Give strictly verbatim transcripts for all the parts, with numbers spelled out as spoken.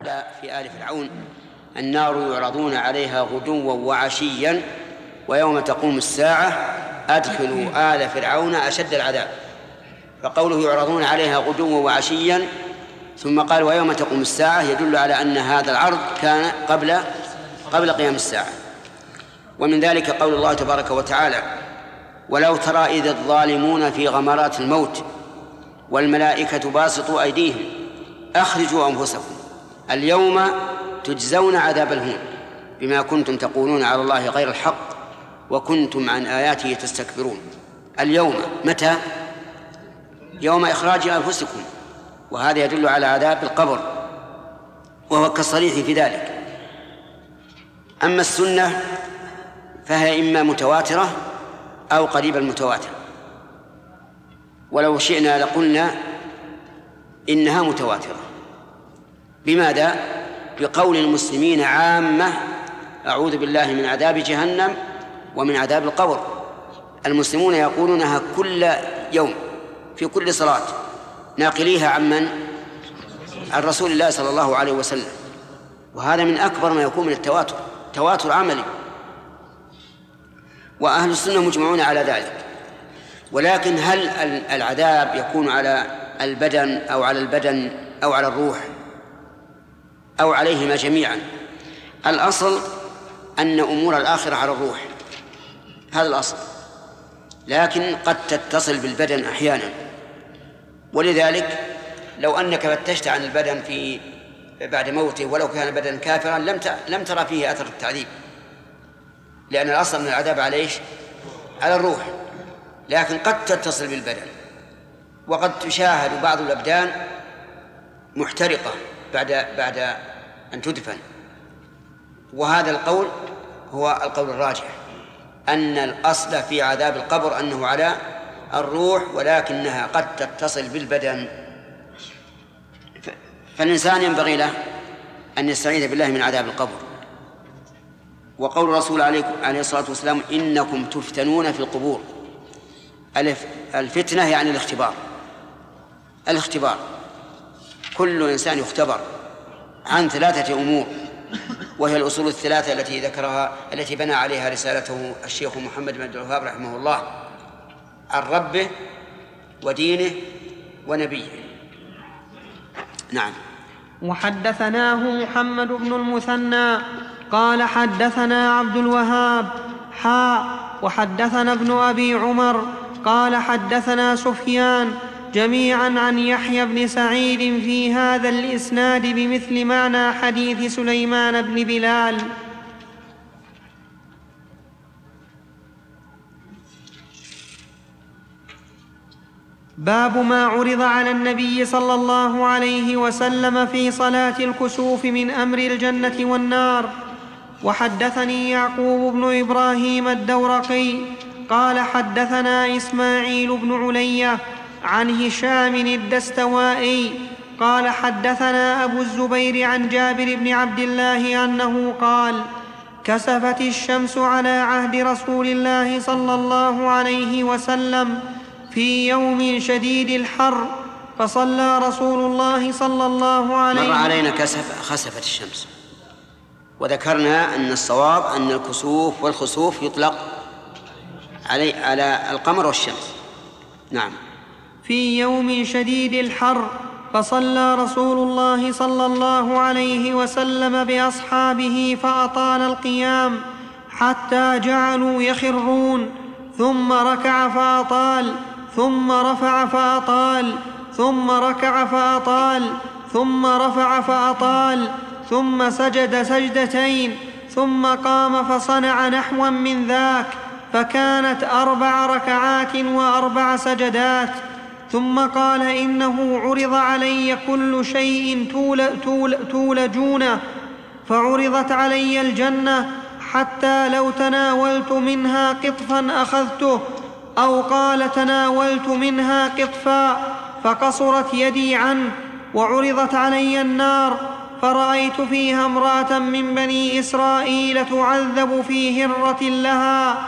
في آل فرعون النار يعرضون عليها غدوا وعشيا ويوم تقوم الساعة أدخلوا آل فرعون أشد العذاب. فقوله يعرضون عليها غدوا وعشيا ثم قال ويوم تقوم الساعة يدل على أن هذا العرض كان قبل قبل قيام الساعة. ومن ذلك قول الله تبارك وتعالى ولو ترى إذ الظالمون في غمرات الموت والملائكة باسطوا أيديهم أخرجوا أنفسكم اليوم تجزون عذاب الهون بما كنتم تقولون على الله غير الحق وكنتم عن آياته تستكبرون. اليوم متى؟ يوم إخراج أنفسكم، وهذا يدل على عذاب القبر وهو كالصريح في ذلك. أما السنة فهي إما متواترة أو قريب المتواتر، ولو شئنا لقلنا إنها متواترة. بماذا؟ بقول المسلمين عامة أعوذ بالله من عذاب جهنم ومن عذاب القبر. المسلمون يقولونها كل يوم في كل صلاة ناقليها عن من؟ عن رسول الله صلى الله عليه وسلم، وهذا من أكبر ما يكون من التواتر، تواتر عملي، وأهل السنة مجمعون على ذلك. ولكن هل العذاب يكون على البدن أو على البدن أو على الروح أو عليهما جميعا؟ الأصل أن أمور الآخرة على الروح، هذا الأصل، لكن قد تتصل بالبدن أحيانا. ولذلك لو أنك فتشت عن البدن في بعد موته ولو كان بدن كافرا لم لم ترى فيه أثر التعذيب، لأن الأصل من العذاب عليه على الروح، لكن قد تتصل بالبدن، وقد تشاهد بعض الأبدان محترقة بعد بعد أن تدفن. وهذا القول هو القول الراجح، أن الأصل في عذاب القبر أنه على الروح، ولكنها قد تتصل بالبدن. فالإنسان ينبغي له أن يستعيذ بالله من عذاب القبر. وقول الرسول عليه الصلاة والسلام إنكم تفتنون في القبور، الفتنة يعني الاختبار، الاختبار كل إنسان يختبر عن ثلاثة أمور، وهي الأصول الثلاثة التي ذكرها التي بنى عليها رسالته الشيخ محمد بن عبد الوهاب رحمه الله، عن ربه ودينه ونبيه. نعم. وحدثناه محمد بن المثنى قال حدثنا عبد الوهاب حاء وحدثنا ابن أبي عمر قال حدثنا سفيان جميعا عن يحيى بن سعيد في هذا الإسناد بمثل معنى حديث سليمان بن بلال. باب ما عرض على النبي صلى الله عليه وسلم في صلاة الكسوف من أمر الجنة والنار. وحدثني يعقوب بن إبراهيم الدورقي قال حدثنا إسماعيل بن علية عن هشام الدستوائي قال حدثنا أبو الزبير عن جابر بن عبد الله أنه قال كسفت الشمس على عهد رسول الله صلى الله عليه وسلم في يوم شديد الحر فصلى رسول الله صلى الله عليه وسلم. مر علينا كسف خسفت الشمس، وذكرنا أن الصواب أن الكسوف والخسوف يطلق علي على القمر والشمس. نعم. في يوم شديد الحر فصلى رسول الله صلى الله عليه وسلم بأصحابه فأطال القيام حتى جعلوا يخرون، ثم ركع فأطال، ثم رفع فأطال، ثم ركع فأطال، ثم رفع فأطال، ثم سجد سجدتين، ثم قام فصنع نحوا من ذاك، فكانت أربع ركعات وأربع سجدات. ثم قال إنه عرض علي كل شيء تول تول تولجونه، فعرضت علي الجنة حتى لو تناولت منها قطفا أخذته، أو قال تناولت منها قطفا فقصرت يدي عنه. وعرضت علي النار فرأيت فيها امرأة من بني إسرائيل تعذب في هرة لها،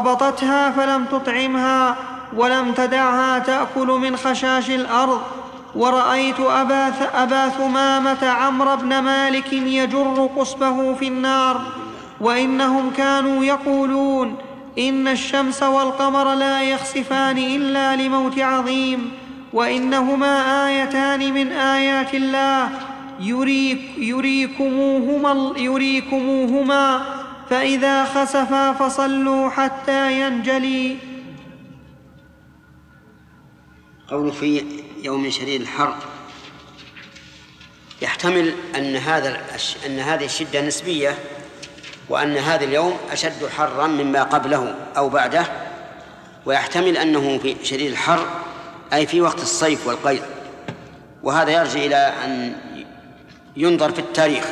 ربطتها فلم تطعمها ولم تدعها تأكل من خشاش الأرض، ورأيت أبا, أبا ثمامة عمرو بن مالك يجر قصبه في النار، وإنهم كانوا يقولون إن الشمس والقمر لا يخسفان إلا لموت عظيم، وإنهما آيتان من آيات الله يريك يريكموهما, يريكموهما فإذا خسفا فصلوا حتى ينجلي. قول في يوم شديد الحر يحتمل أن هذا أن هذه الشدة نسبية، وأن هذا اليوم أشد حرا مما قبله أو بعده، ويحتمل أنه في شديد الحر أي في وقت الصيف والقيظ، وهذا يرجع إلى أن ينظر في التاريخ،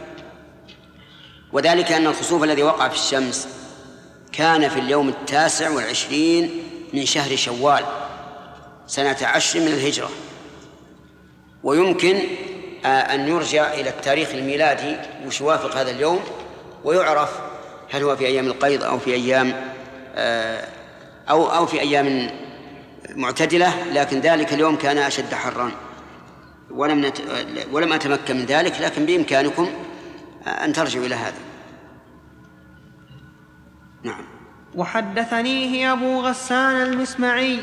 وذلك أن الخسوف الذي وقع في الشمس كان في اليوم التاسع والعشرين من شهر شوال سنة عشر من الهجرة، ويمكن أن يرجع إلى التاريخ الميلادي وش يوافق هذا اليوم، ويعرف هل هو في أيام القيظ أو في أيام أو أو في أيام معتدلة، لكن ذلك اليوم كان أشد حرا، ولم نت... ولم أتمكن من ذلك، لكن بإمكانكم أن ترجعوا إلى هذا. نعم. وحدثنيه أبو غسان المسمعي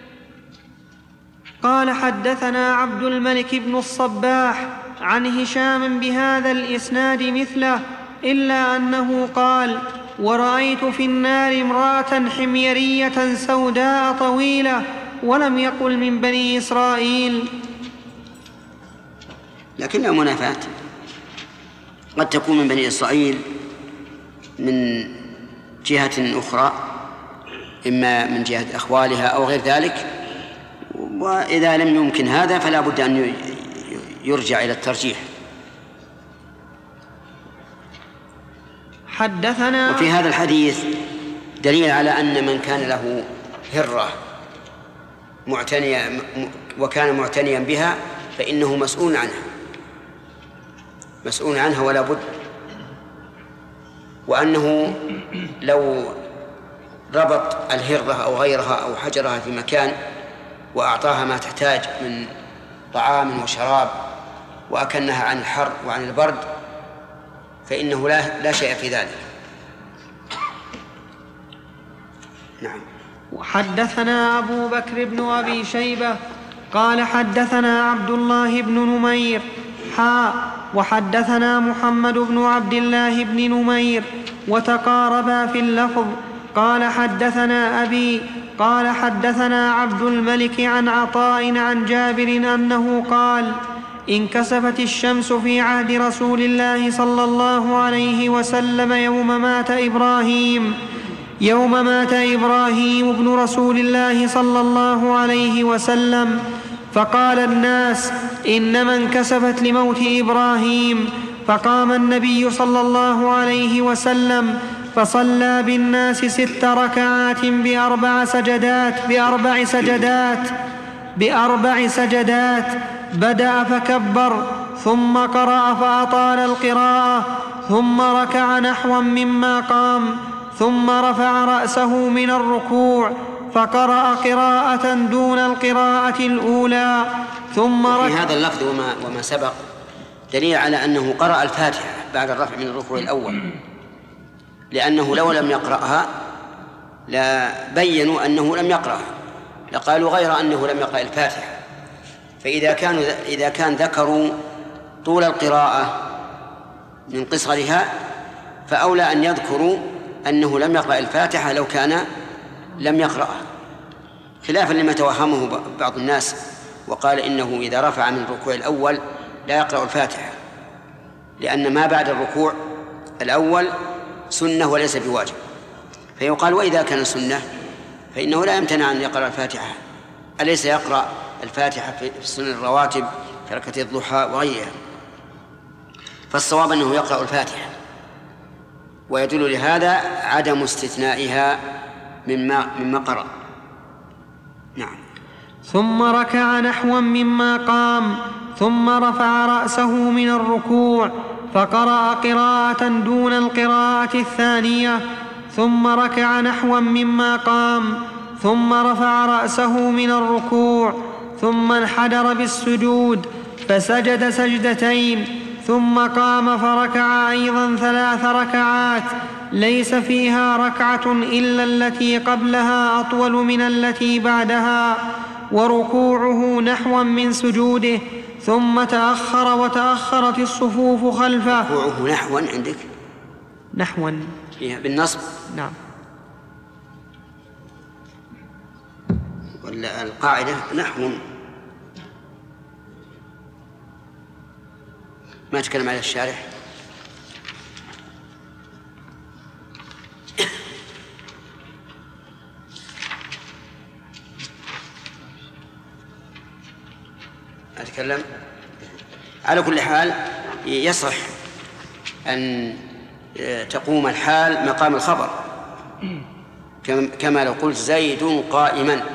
قال حدثنا عبد الملك بن الصباح عن هشام بهذا الإسناد مثله، إلا أنه قال: ورأيت في النار امرأة حميرية سوداء طويلة، ولم يقل من بني إسرائيل. لكنها منافاة، قد تكون من بني إسرائيل من جهة أخرى، إما من جهة أخوالها أو غير ذلك، وإذا لم يمكن هذا فلا بد أن يرجع إلى الترجيح. حدثنا. وفي هذا الحديث دليل على أن من كان له هرة معتنية وكان معتنيا بها فإنه مسؤول عنها، مسؤول عنها ولا بد، وأنه لو ربط الهرة أو غيرها أو حجرها في مكان وأعطاها ما تحتاج من طعام وشراب وأكنها عن الحر وعن البرد فإنه لا, لا شيء في ذلك. نعم. وحدثنا أبو بكر بن أبي شيبة قال حدثنا عبد الله بن نمير حاء وحدثنا محمد بن عبد الله بن نمير وتقاربا في اللفظ. قال حدثنا أبي قال حدثنا عبد الملك عن عطاء عن جابر أنه قال: انكسفت الشمس في عهد رسول الله صلى الله عليه وسلم يوم مات إبراهيم يوم مات إبراهيم ابن رسول الله صلى الله عليه وسلم، فقال الناس: إنما انكسفت لموت إبراهيم. فقام النبي صلى الله عليه وسلم فصلى بالناس ست ركعات بأربع سجدات بأربع سجدات بأربع سجدات بدأ فكبر ثم قرأ فأطال القراءة ثم ركع نحوا مما قام ثم رفع رأسه من الركوع فقرأ قراءة دون القراءة الأولى ثم ركع. في هذا اللفظ وما, وما سبق دليل على أنه قرأ الفاتحة بعد الرفع من الركوع الأول، لأنه لو لم يقرأها لبينوا أنه لم يقرأها، لقالوا غير أنه لم يقرأ الفاتحة. فإذا كانوا إذا كان ذكروا طول القراءة من قصرها فأولى أن يذكروا أنه لم يقرأ الفاتحة لو كان لم يقرأها، خلافا لما توهمه بعض الناس وقال إنه إذا رفع من الركوع الأول لا يقرأ الفاتحة، لأن ما بعد الركوع الأول سنة وليس بواجب. فيقال: وإذا كان سنة فإنه لا يمتنع أن يقرأ الفاتحة، أليس يقرأ الفاتحة في سنن الرواتب في ركعتي الضحى وغيرها؟ فالصواب أنه يقرأ الفاتحة، ويدل لهذا عدم استثنائها مما مما قرأ. نعم. ثم ركع نحوا مما قام ثم رفع رأسه من الركوع فقرأ قراءة دون القراءة الثانية ثم ركع نحوا مما قام ثم رفع رأسه من الركوع ثم انحدر بالسجود فسجد سجدتين ثم قام فركع أيضا ثلاث ركعات ليس فيها ركعة إلا التي قبلها أطول من التي بعدها، وركوعه نحوا من سجوده، ثم تأخر وتأخرت الصفوف خلفه. ركوعه نحوا عندك؟ نحوا بالنصب؟ نعم. ولا القاعدة نحو؟ ما تكلم على الشارح. أتكلم. على كل حال يصح أن تقوم الحال مقام الخبر، كما لو قلت زيد قائما،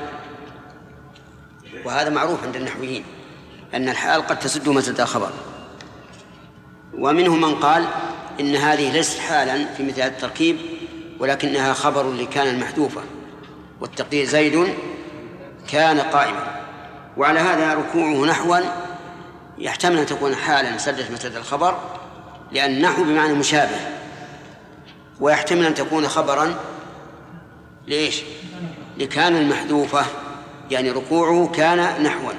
وهذا معروف عند النحويين أن الحال قد تسد مسد الخبر. ومنهم من قال إن هذه ليست حالا في مثل هذا التركيب، ولكنها خبر لكان المحذوفة، والتقدير زيد كان قائما. وعلى هذا ركوعه نحوا يحتمل أن تكون حالا سدت مسد الخبر، لأن نحو بمعنى مشابه، ويحتمل أن تكون خبرا ليش؟ لكان المحذوفة، يعني ركوعه كان نحوا.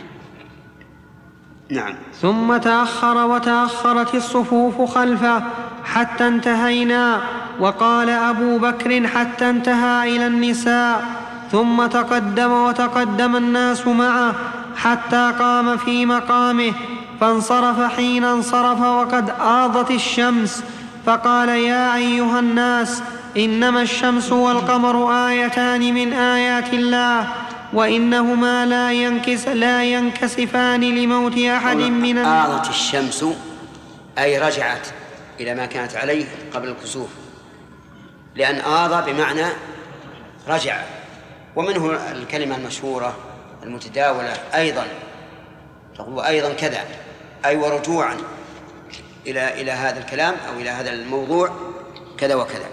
نعم. ثم تأخر وتأخرت الصفوف خلفه حتى انتهينا، وقال أبو بكر حتى انتهى إلى النساء، ثم تقدم وتقدم الناس معه حتى قام في مقامه، فانصرف حين انصرف وقد آضت الشمس، فقال يا أيها الناس إنما الشمس والقمر آيتان من آيات الله، وإنهما لا, ينكس لا ينكسفان لموت أحد من الناس. آضت الشمس أي رجعت إلى ما كانت عليه قبل الكسوف، لأن آض بمعنى رجع. ومنه الكلمة المشهورة المتداولة أيضا، تقول أيضا كذا، أي ورجوعا إلى إلى هذا الكلام أو إلى هذا الموضوع كذا وكذا.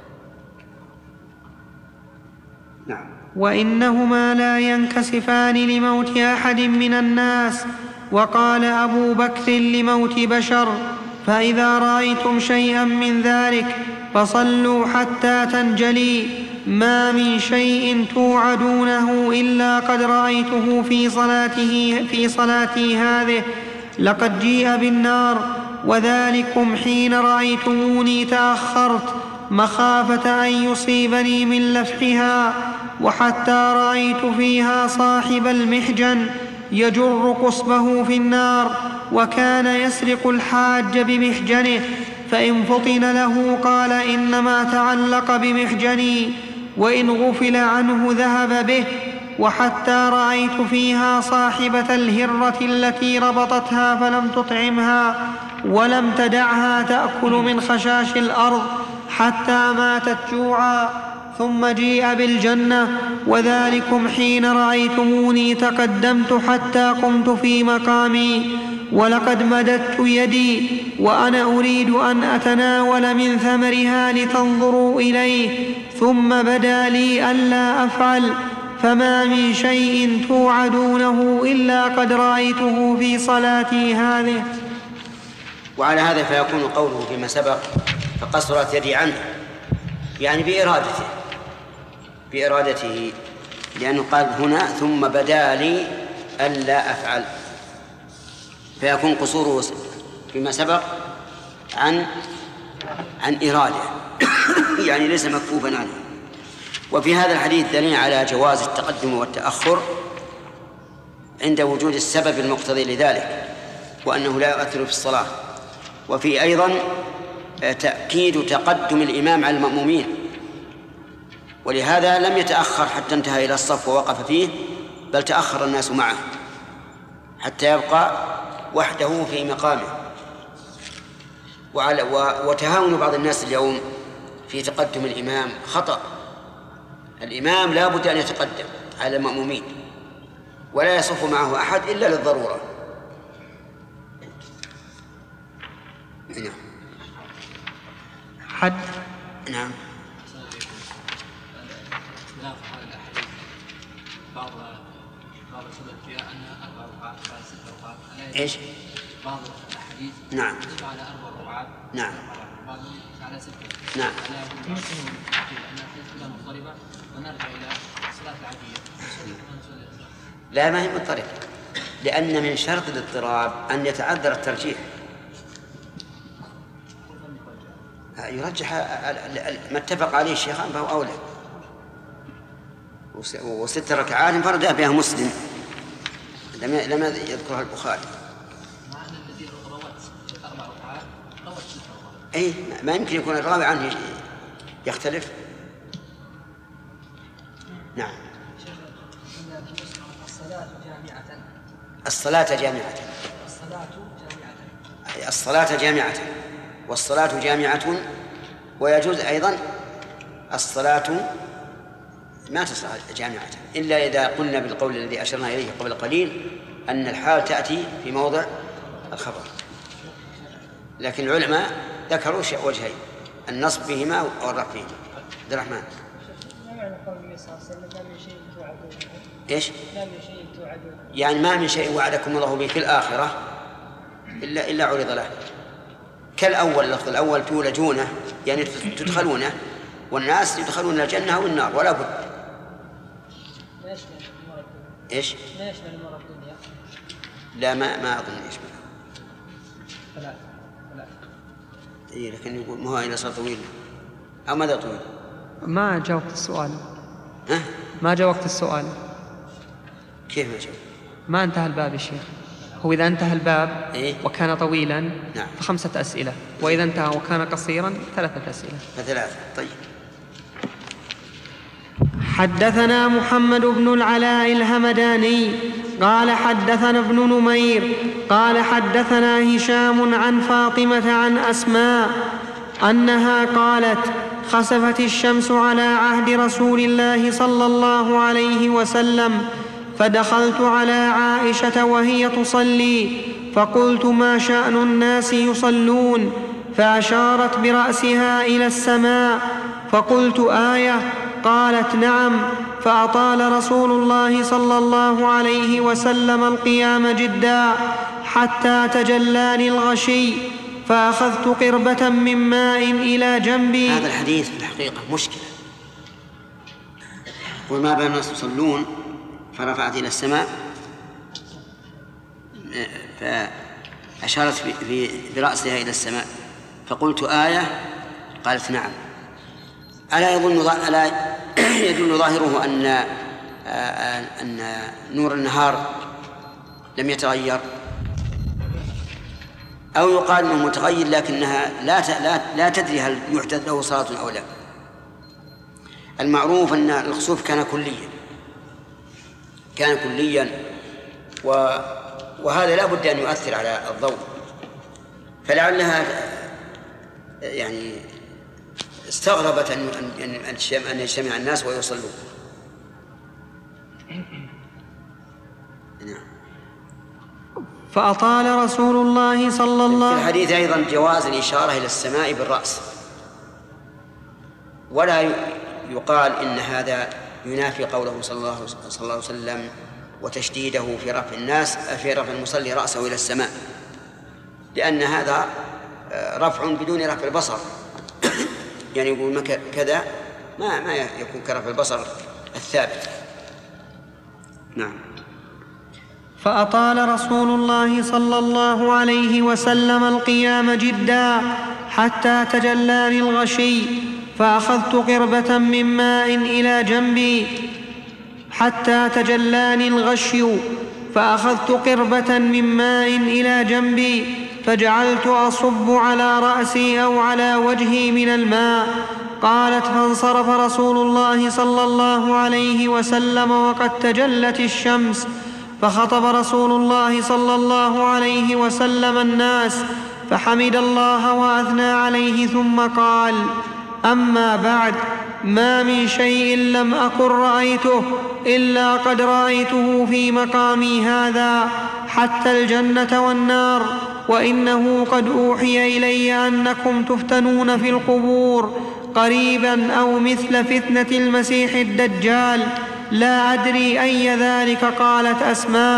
نعم. وإنهما لا ينكسفان لموت أحد من الناس. وقال أبو بكر لموت بشر فإذا رأيتم شيئا من ذلك فصلوا حتى تنجلي، ما من شيء توعدونه إلا قد رأيته في صلاته في صلاتي هذه، لقد جيء بالنار، وذلكم حين رأيتموني تأخرت مخافة أن يصيبني من لفحها، وحتى رأيت فيها صاحب المحجن يجر قصبه في النار، وكان يسرق الحاج بمحجنه، فإن فطن له قال إنما تعلق بمحجني، وإن غفل عنه ذهب به. وحتى رأيت فيها صاحبة الهرة التي ربطتها فلم تطعمها ولم تدعها تأكل من خشاش الأرض حتى ماتت جوعا، ثم جيء بالجنة، وذلكم حين رأيتموني تقدمت حتى قمت في مقامي، ولقد مددت يدي وأنا أريد أن أتناول من ثمرها لتنظروا إليه، ثم بدا لي ألا أفعل، فما من شيء توعدونه إلا قد رأيته في صلاتي هذه. وعلى هذا فيكون قوله فيما سبق فقصرت يدي عنه، يعني بإرادته بإرادته لأنه قال هنا ثم بدا لي ألا أفعل، فيكون قصوره فيما سبق عن عن إرادة يعني ليس مكفوفا عنه. وفي هذا الحديث دليل على جواز التقدم والتأخر عند وجود السبب المقتضي لذلك، وأنه لا يؤثر في الصلاة. وفي أيضا تأكيد تقدم الإمام على المأمومين، ولهذا لم يتأخر حتى انتهى إلى الصف ووقف فيه، بل تأخر الناس معه حتى يبقى وحده في مقامه. وعلى وتهاون بعض الناس اليوم في تقدم الإمام خطأ. الإمام لا بد أن يتقدم على المأمومين، ولا يصف معه أحد إلا للضرورة. نعم. حد نعم. بعض بعض سبب فيها أن أربع ركعات بعد ست ركعات. إيش؟ بعض الأحاديث نعم تجب على أربع ركعات. نعم بعض على ستة. نعم. لأن الأحاديث كلها مضطربة ونرجع إلى صلاة العادية. لا ما هي مضطربة، لأن من شرط الاضطراب أن يتعذر الترجيح. يرجح ما اتفق عليه الشيخان فهو أولى. وست ركعات انفرد بها مسلم لم يذكرها البخاري. مع أن الذي روت أربع ركعات روت ست ركعات. أي ما يمكن يكون الراوي عنه يختلف. نعم. الصلاة جامعة. الصلاة جامعة. الصلاة جامعة. الصلاة جامعة والصلاة جامعة. ويجوز أيضا الصلاة ما تصلح جامعة إلا إذا قلنا بالقول الذي أشرنا إليه قبل قليل أن الحال تأتي في موضع الخبر. لكن العلماء ذكروا وجهين: النصب فيهما والرفع فيهما. عبد الرحمن. ما معنى قول النبي صلى الله عليه وسلم: ما من شيء توعدون؟ إيش؟ ما من شيء توعدون. يعني ما من شيء وعدكم الله به في الآخرة إلا إلا عرض له. كالأول، اللفظ الأول تولجونه يعني تدخلونه، والناس يدخلون الجنة والنار ولا بد. ما يشمل المرة الدنيا. إيش؟ ما يشمل المرة الدنيا. لا ما ما أظن يشمل. ثلاثة ثلاثة. إيه لكن يقول ما هو إلى صار طويل أو ماذا طويل؟ ما جاوبت السؤال. ها؟ ما جاوبت السؤال. كيف ما جاوب؟ ما انتهى الباب يا شيخ. هو إذا انتهى الباب إيه؟ وكان طويلا نعم. فخمسة أسئلة، وإذا انتهى وكان قصيرا ثلاثة أسئلة. فثلاثة. طيب. حدثنا محمد بن العلاء الهمداني قال حدثنا ابن نمير قال حدثنا هشام عن فاطمة عن أسماء أنها قالت: خسفت الشمس على عهد رسول الله صلى الله عليه وسلم، فدخلت على عائشة وهي تصلي، فقلت: ما شأن الناس يصلون؟ فأشارت برأسها إلى السماء، فقلت: آية؟ قالت: نعم. فأطال رسول الله صلى الله عليه وسلم القيام جدا حتى تجلاني الغشي، فأخذت قربة من ماء إلى جنبي. هذا الحديث في الحقيقة مشكلة. وما بين الناس يصلون فرفعت إلى السماء، فأشارت برأسها إلى السماء، فقلت: آية؟ قالت: نعم. ألا يظن ألا يدل ظاهره أن أن نور النهار لم يتغير، أو يقال أنه متغير لكنها لا لا لا تدري هل يحدث له صلاة أو لا. المعروف أن الخسوف كان كليا كان كليا وهذا لا بد أن يؤثر على الضوء، فلعلها يعني استغربت أن أن يجتمع الناس ويصلون. نعم. فأطال رسول الله صلى الله عليه وسلم. في الحديث أيضا جواز الإشارة إلى السماء بالرأس، ولا يقال إن هذا ينافي قوله صلى الله عليه وسلم وتشديده في رفع الناس في رفع المصلي رأسه إلى السماء، لأن هذا رفع بدون رفع البصر. يعني يقول كذا ما ما يكون كرفع البصر الثابت. نعم. فأطال رسول الله صلى الله عليه وسلم القيام جدا حتى تجلاني الغشي، فأخذت قربة من ماء إلى جنبي حتى تجلاني الغشي فأخذت قربة من ماء إلى جنبي فجعلت أصب على رأسي أو على وجهي من الماء. قالت: فانصرف رسول الله صلى الله عليه وسلم وقد تجلت الشمس، فخطب رسول الله صلى الله عليه وسلم الناس فحمد الله وأثنى عليه ثم قال: أما بعد، ما من شيء لم أكن رأيته إلا قد رأيته في مقامي هذا، حتى الجنة والنار، وإنه قد أوحي إلي أنكم تفتنون في القبور قريبا أو مثل فتنة المسيح الدجال، لا أدري أي ذلك. قالت أسماء: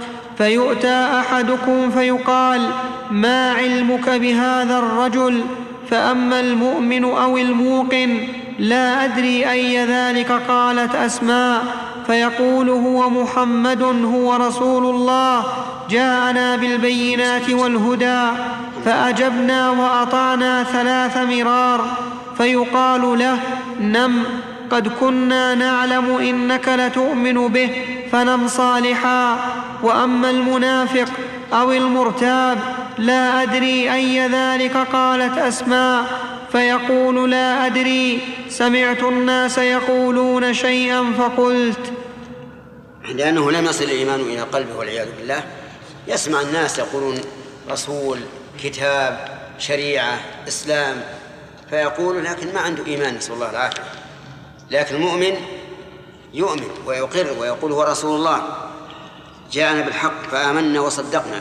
فيؤتى أحدكم فيقال: ما علمك بهذا الرجل؟ فأما المؤمن أو الموقن: لا أدري أي ذلك. قالت أسماء: فيقول: هو محمد، هو رسول الله، جاءنا بالبينات والهدى، فأجبنا وأطعنا ثلاث مرار. فيقال له: نم، قد كنا نعلم إنك لتؤمن به، فنم صالحا. وأما المنافق أو المرتاب: لا أدري أي ذلك. قالت أسماء: فيقول: لا أدري، سمعت الناس يقولون شيئا فقلت. لأنه لم يصل الإيمان إلى قلبه والعياذ بالله، يسمع الناس يقولون رسول، كتاب، شريعة، إسلام، فيقول لكن ما عنده إيمان، نسأل الله العافية. لكن المؤمن يؤمن ويقر ويقول: هو رسول الله، جاءنا بالحق فآمنا وصدقنا.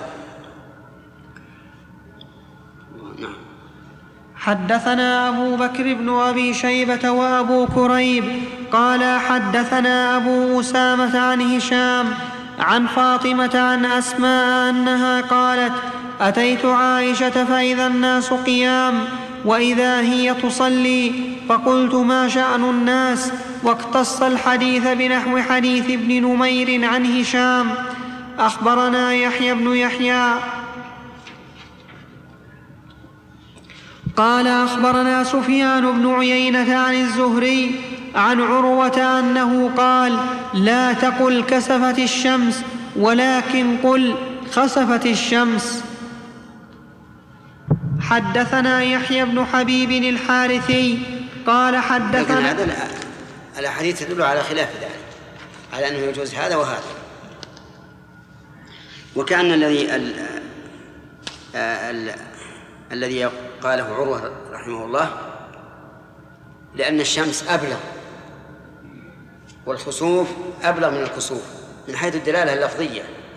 نعم. حدثنا أبو بكر بن أبي شيبة وأبو كريب قال حدثنا أبو أسامة عن هشام عن فاطمة عن أسماء أنها قالت: أتيت عائشة فإذا الناس قيام وإذا هي تصلي، فقلت: ما شأن الناس؟ واقتص الحديث بنحو حديث ابن نمير عن هشام. أخبرنا يحيى بن يحيى قال أخبرنا سفيان بن عيينة عن الزهري عن عروة أنه قال: لا تقل كسفت الشمس، ولكن قل خسفت الشمس. حدثنا يحيى بن حبيب الحارثي قال حدثنا. هذا الأحاديث تدل على خلاف ذلك، على أنه يجوز هذا وهذا. وكأن الذي ال ال الذي قاله عروة رحمه الله لأن الشمس أبلغ والخسوف أبلغ من الكسوف من حيث الدلالة اللفظية.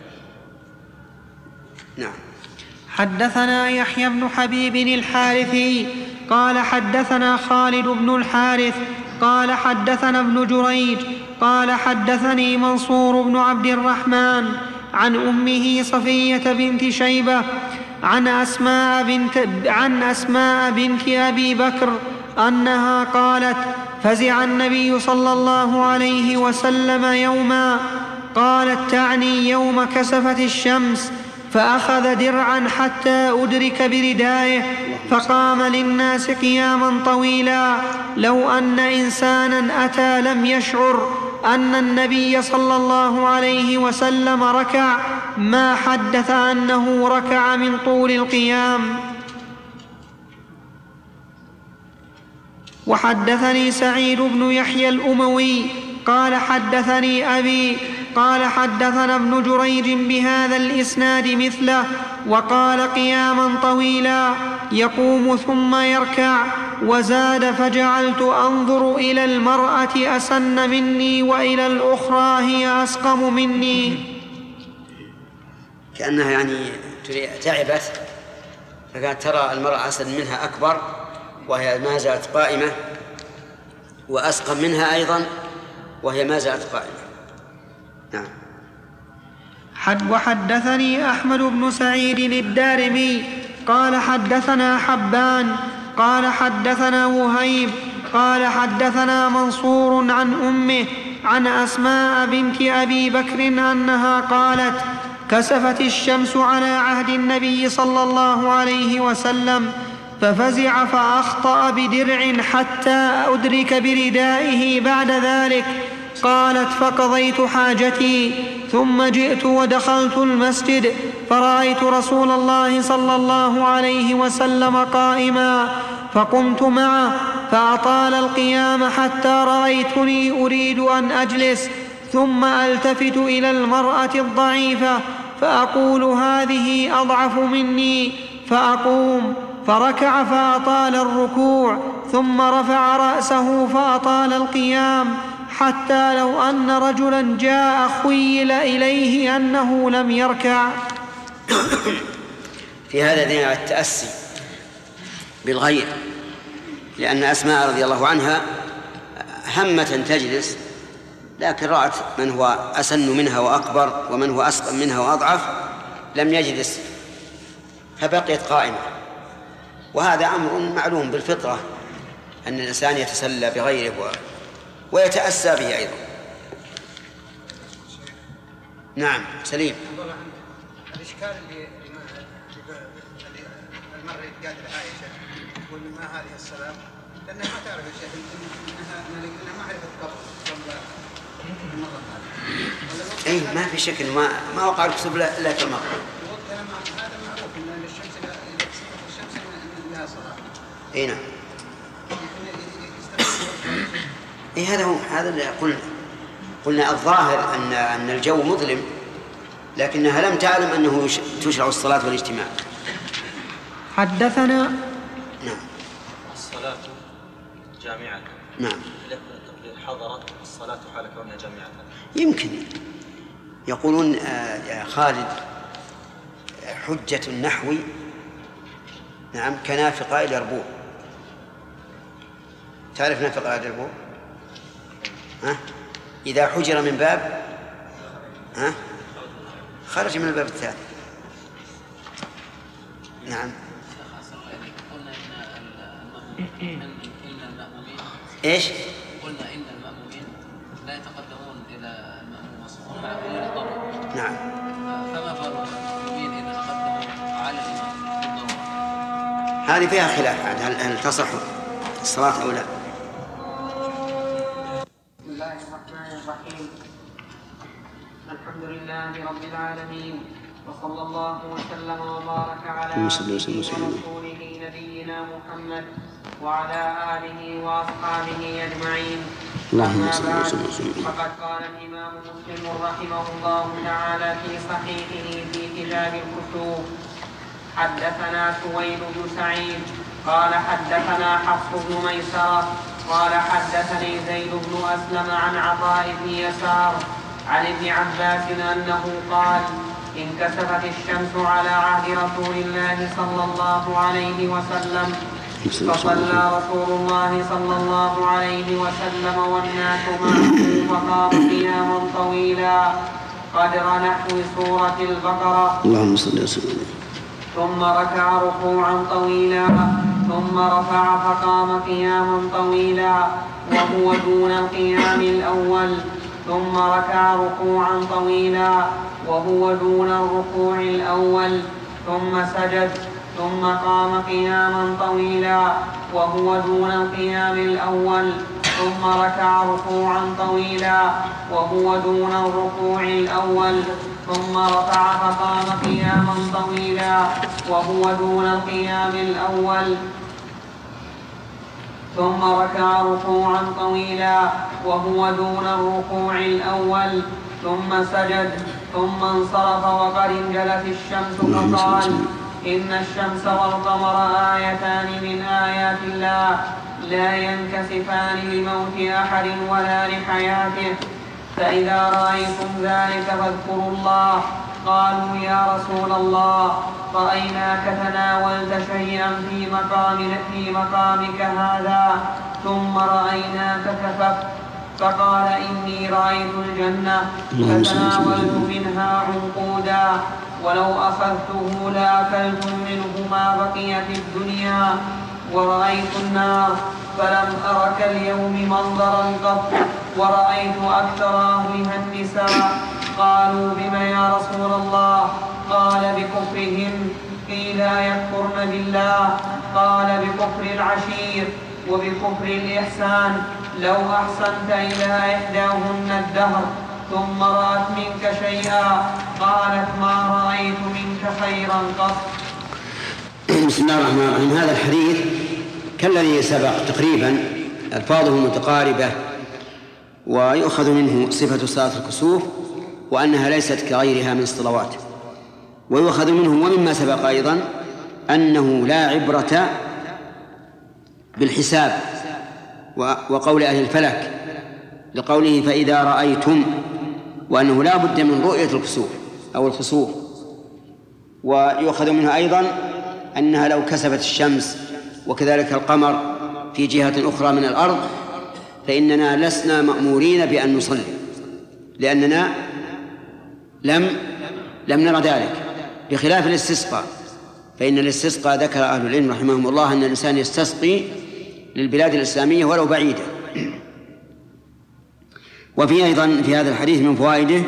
نعم. حدثنا يحيى بن حبيب الحارثي قال حدثنا خالد بن الحارث قال حدثنا ابن جريج قال حدثني منصور بن عبد الرحمن عن أمه صفية بنت شيبة عن أسماء بنت, عن أسماء بنت أبي بكر أنها قالت: فزع النبي صلى الله عليه وسلم يوما. قالت: تعني يوم كسفت الشمس، فأخذ درعا حتى أدرك بردائه، فقام للناس قياما طويلا، لو أن إنسانا أتى لم يشعر أن النبي صلى الله عليه وسلم ركع ما حدث أنه ركع من طول القيام. وحدثني سعيد بن يحيى الأموي قال حدثني أبي قال حدثنا ابن جريج بهذا الإسناد مثله، وقال: قياما طويلا يقوم ثم يركع. وزاد: فجعلت أنظر إلى المرأة أسن مني وإلى الأخرى هي أسقم مني. كأنها يعني تعبت، فكانت ترى المرأة أسن منها أكبر وهي ما زالت قائمة، وأسقم منها أيضا وهي ما زالت قائمة. نعم. حد وحدثني أحمد بن سعيد الدارمي قال حدثنا حبان قال حدثنا وهيب قال حدثنا منصور عن أمه عن أسماء بنت أبي بكر أنها قالت: كسفت الشمس على عهد النبي صلى الله عليه وسلم، ففزع فأخطأ بدرع حتى أدرك بردائه بعد ذلك. قالت: فقضيت حاجتي ثم جئت ودخلت المسجد، فرأيت رسول الله صلى الله عليه وسلم قائما، فقمت معه فأطال القيام حتى رأيتني أريد أن أجلس، ثم ألتفت إلى المرأة الضعيفة فأقول: هذه أضعف مني، فأقوم، فركع فأطال الركوع، ثم رفع رأسه فأطال القيام، حتى لو أن رجلا جاء خيل إليه أنه لم يركع. في هذا دليل على التأسي بالغير، لأن أسماء رضي الله عنها همة تجلس لكن رأت من هو أسن منها وأكبر ومن هو أسقم منها وأضعف لم يجلس فبقيت قائمة. وهذا أمر معلوم بالفطرة أن الإنسان يتسلى بغيره ويتأسى به أيضا. نعم سليم. الإشكال اللي المرة اللي قالت عائشة تقول ما هذه الصلاة لأنها ما تعرف الشيء إنها إنها معرفة قبل أي ما في شك ما ما وقع الكسوف إلا في المغرب. هذا معروف إن الشمس إذا كسفت الشمس لها صلاة. أي نعم. إيه هذا هو هذا اللي قلنا قلنا الظاهر أن أن الجو مظلم لكنها لم تعلم أنه تشرع الصلاة والاجتماع. حدثنا. نعم. الصلاة جامعة. نعم. حضرت الصلاة حال كونها جامعة. يمكن يقولون يا خالد حجة النحو نعم كنافقة إلى ربوع. تعرف نافقة إلى ربوع؟ ها؟ إذا حجر من باب ها؟ خرج من الباب الثاني. نعم. إيش؟ قلنا إن المأمومين لا يتقدمون إلى المأموم والصفوف. نعم. فما بال المأمومين إذا تقدموا على الإمام بالضرورة؟ هذه فيها خلاف عاد هل هل تصح الصلاة أو لا؟ بسم الله الرحمن الرحيم. الحمد لله رب العالمين وصلى الله وسلم وبارك على عبده ورسوله نبينا محمد وعلى آله وأصحابه أجمعين. أما بعد فقد قال الإمام مسلم رحمه الله تعالى في صحيحه في كتاب الكسوف حدثنا سويد بن سعيد قال حدثنا حفص بن ميسرة قال حدثني زيد بن أسلم عن عطاء بن يسار عن ابن عباس أنه قال انكسفت الشمس على عهد رسول الله صلى الله عليه وسلم فصلى رسول الله صلى الله عليه وسلم والناس معه فقام قياما طويلا قدر نحو سورة البقرة اللهم صل وسلم ثم ركع ركوعا طويلا ثم رفع فقام قياما طويلا وهو دون القيام الأول ثم ركع ركوعا طويلا وهو دون الركوع الأول ثم سجد ثم قام قياما طويلا وهو دون القيام الأول ثم ركع ركوعا طويلا وهو دون الركوع الأول ثم رفع فقام قياما طويلا وهو دون القيام الأول ثم ركع ركوعا طويلا وهو دون الركوع الأول ثم سجد ثم انصرف وقد انجلت الشمس فقال إن الشمس والقمر آيتان من آيات الله لا ينكسفان لموت أحد ولا لحياته فإذا رأيتم ذلك فاذكروا الله. قالوا يا رسول الله رأيناك تناولت شيئا في مقام في مقامك هذا ثم رأيناك كففت فقال إني رأيت الجنة فتناولت منها عنقودا ولو أخذته لأكلت منه ما بقيت الدنيا ورأيت النار فلم أرك اليوم منظرا قط ورأيت أكثر أهلها النساء. قالوا بم يا رسول الله؟ قال بكفرهن. قيل يكفرن بالله؟ قال بكفر العشير وبكفر الإحسان. لو أحسنت إلى إحداهن الدهر ثم رأت منك شيئا قالت ما رأيت منك خيرا قط. بسم الله الرحمن الرحيم. هذا الحديث كالذي سبق تقريبا ألفاظه متقاربة ويؤخذ منه صفة صلاة الكسوف وأنها ليست كغيرها من الصلوات ويؤخذ منه ومما سبق أيضا أنه لا عبرة بالحساب وقول أهل الفلك لقوله فإذا رأيتم وأنه لا بد من رؤية الكسوف أو الخسوف. ويؤخذ منه أيضا أنها لو كسفت الشمس وكذلك القمر في جهة أخرى من الأرض فإننا لسنا مأمورين بأن نصلي لأننا لم لم نرى ذلك، بخلاف الاستسقاء، فإن الاستسقاء ذكر أهل العلم رحمهم الله أن الإنسان يستسقي للبلاد الإسلامية ولو بعيدة. وفي أيضا في هذا الحديث من فوائده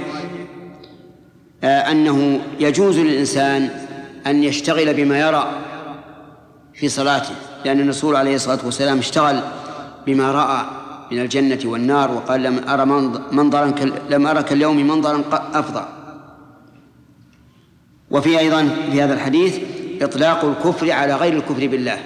أنه يجوز للإنسان أن يشتغل بما يرى في صلاته، لأن الرسول عليه الصلاة والسلام اشتغل بما رأى من الجنة والنار، وقال لم أرى منظرا لم أرى كاليوم منظرا أفضل. وفي أيضا في هذا الحديث إطلاق الكفر على غير الكفر بالله،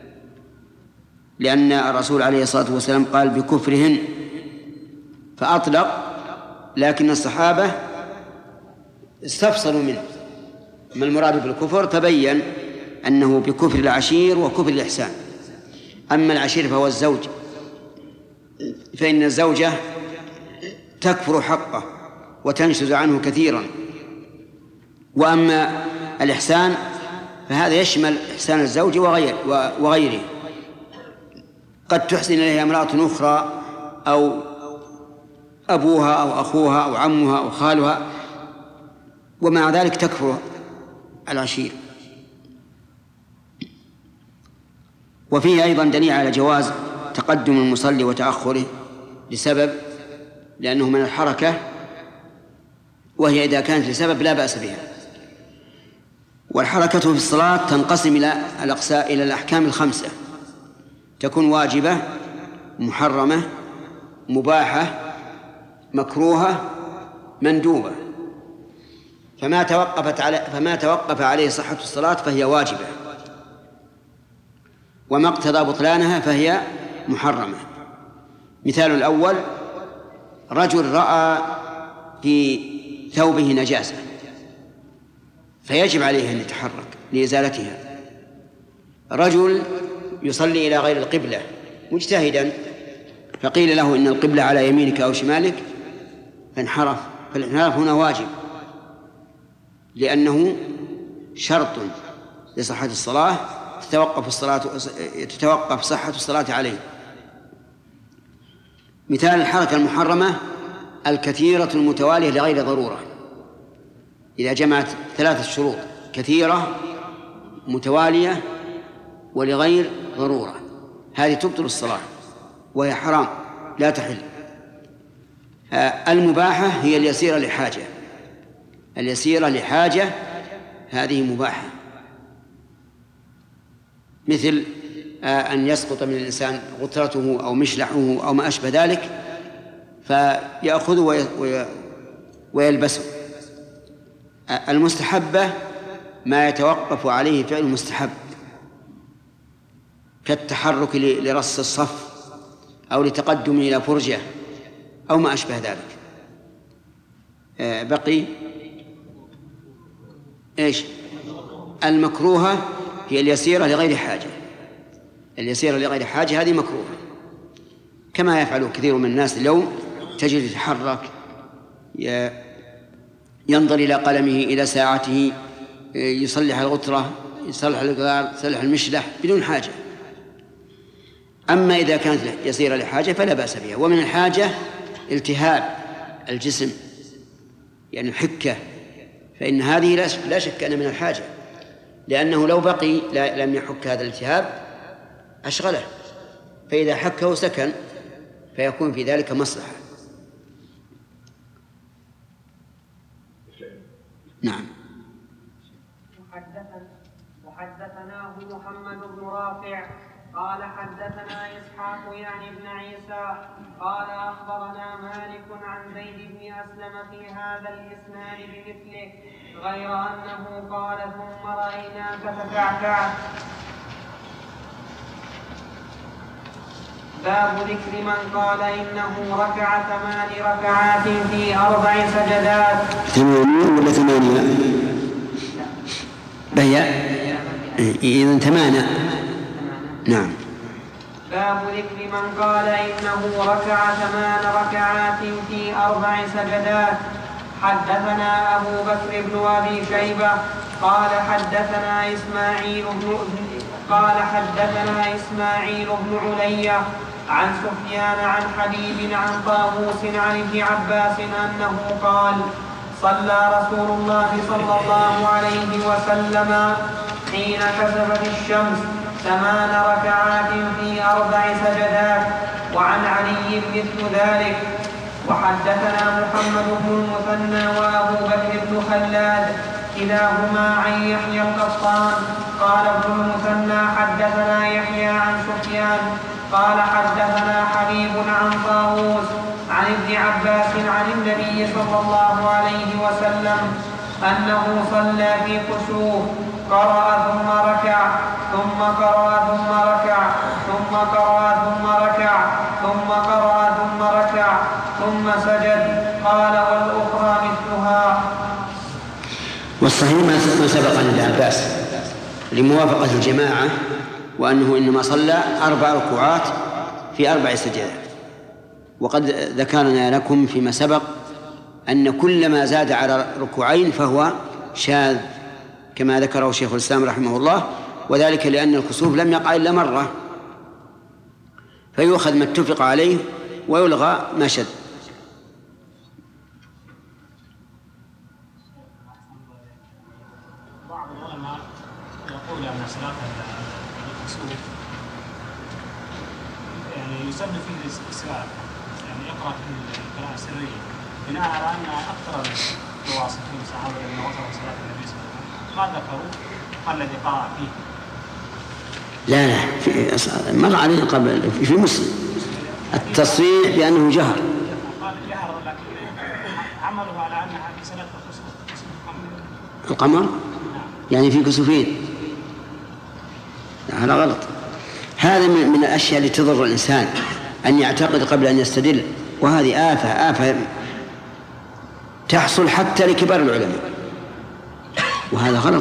لأن الرسول عليه الصلاة والسلام قال بكفرهن فأطلق، لكن الصحابة استفصلوا منه ما المراد بالكفر، فبين أنه بكفر العشير وكفر الإحسان. أما العشير فهو الزوج، فإن الزوجة تكفر حقه وتنشز عنه كثيرا، وأما الإحسان فهذا يشمل إحسان الزوج وغير وغيره. قد تحسن إليها امرأة أخرى أو أبوها أو أخوها أو عمها أو خالها، ومع ذلك تكفر العشير. وفيه أيضا دليل على جواز تقدم المصلي وتأخره لسبب، لأنه من الحركة، وهي إذا كانت لسبب لا بأس بها. والحركة في الصلاة تنقسم إلى الأقساء إلى الأحكام الخمسة، تكون واجبة، محرمة، مباحة، مكروهة، مندوبة. فما توقفت على فما توقف عليه صحة الصلاة فهي واجبة، وما اقتضى بطلانها فهي محرمة. مثال الأول: رجل رأى في ثوبه نجاسة فيجب عليه أن يتحرك لإزالتها. رجل يصلي إلى غير القبلة مجتهدا، فقيل له إن القبلة على يمينك أو شمالك فانحرف، فالانحراف هنا واجب، لأنه شرط لصحة الصلاة، تتوقف الصلاة تتوقف صحة الصلاة عليه. مثال الحركة المحرمة: الكثيرة المتوالية لغير ضرورة، إذا جمعت ثلاثة شروط: كثيرة، متوالية، ولغير ضرورة، هذه تبطل الصلاة وهي حرام لا تحل. المباحة هي اليسيرة لحاجة، اليسيرة لحاجة هذه مباحة، مثل أن يسقط من الإنسان غترته أو مشلحه أو ما أشبه ذلك فيأخذه ويلبسه. المستحبة ما يتوقف عليه فعل المستحب، كالتحرك لرص الصف أو لتقدم إلى فرجة أو ما أشبه ذلك. بقي إيش؟ المكروهة هي اليسيرة لغير حاجة، اليسيرة لغير حاجة هذه مكروهة، كما يفعل كثير من الناس اليوم، تجد يتحرك، ينظر إلى قلمه، إلى ساعته، يصلح الغترة، يصلح الجدار، يصلح المشلح بدون حاجة. أما إذا كانت يسيرة لحاجة فلا بأس بها. ومن الحاجة التهاب الجسم، يعني الحكة، فإن هذه لا شك أن من الحاجة، لأنه لو بقي لم يحك هذا الالتهاب أشغله، فإذا حكه سكن، فيكون في ذلك مصلحة. نعم. وحدثناه محمد بن رافع قال حدثنا إسحاق يعني بن عيسى قال أخبرنا مالك عن زيد بن أسلم في هذا الإسناد بمثله، غير أنه قال ثم رأيناك تكعكعت. باب ذكر من قال إنه ركع ثمان ركعات في أربع سجدات. ثمانية ولا ثمانية؟ بهي إذن ثمانية. نعم. باب ذكر من قال إنه ركع ثمان ركعات في أربع سجدات. حدثنا أبو بكر بن أبي شيبة قال حدثنا إسماعيل بن قال حدثنا إسماعيل بن علية عن سفيان عن حبيب عن طاووس عن ابن عباس أنه قال صلى رسول الله صلى الله عليه وسلم حين كسفت الشمس ثمان ركعات في أربع سجدات. وعن علي مثل ذلك. وحدثنا محمد بن المثنى وأبو بكر بن خلاد كلاهما عن يحيى القطان قال ابن المثنى حدثنا يحيى عن سفيان قال حدثنا حبيب عن طاووس عن ابن عباس عن النبي صلى الله عليه وسلم أنه صلى في كسوف قرأ ثم ركع ثم قرأ ثم ركع ثم قرأ ثم ركع ثم قرأ ثم ركع ثم سجد. قال والأخرى مثلها. والصحيح ما سبق عن ابن عباس لموافقة الجماعة وأنه إنما صلى أربع ركوعات في أربع سجدات. وقد ذكرنا لكم فيما سبق أن كل ما زاد على ركوعين فهو شاذ كما ذكره شيخ الإسلام رحمه الله، وذلك لأن الكسوف لم يقع إلا مرة، فيؤخذ ما اتفق عليه ويلغى ما شذ. بعض العلماء يقول أن صلاة الكسوف يعني يسن فيه الإسراء، يعني يقرأ في القراءة السرية بناء على أن أكثر الواصفين صحابة الذين وصفوا صلاة النبي صلى الله عليه وسلم ما ذكروا الذي قرأ فيه. لا لا في مر علينا قبل في مسلم التصريح بأنه جهر. قال جهر لكن عمله على أنها في صلاة الكسوف القمر يعني في كسوفين، هذا غلط. هذا من الأشياء التي تضر الإنسان أن يعتقد قبل أن يستدل، وهذه آفة آفة تحصل حتى لكبار العلماء، وهذا غلط.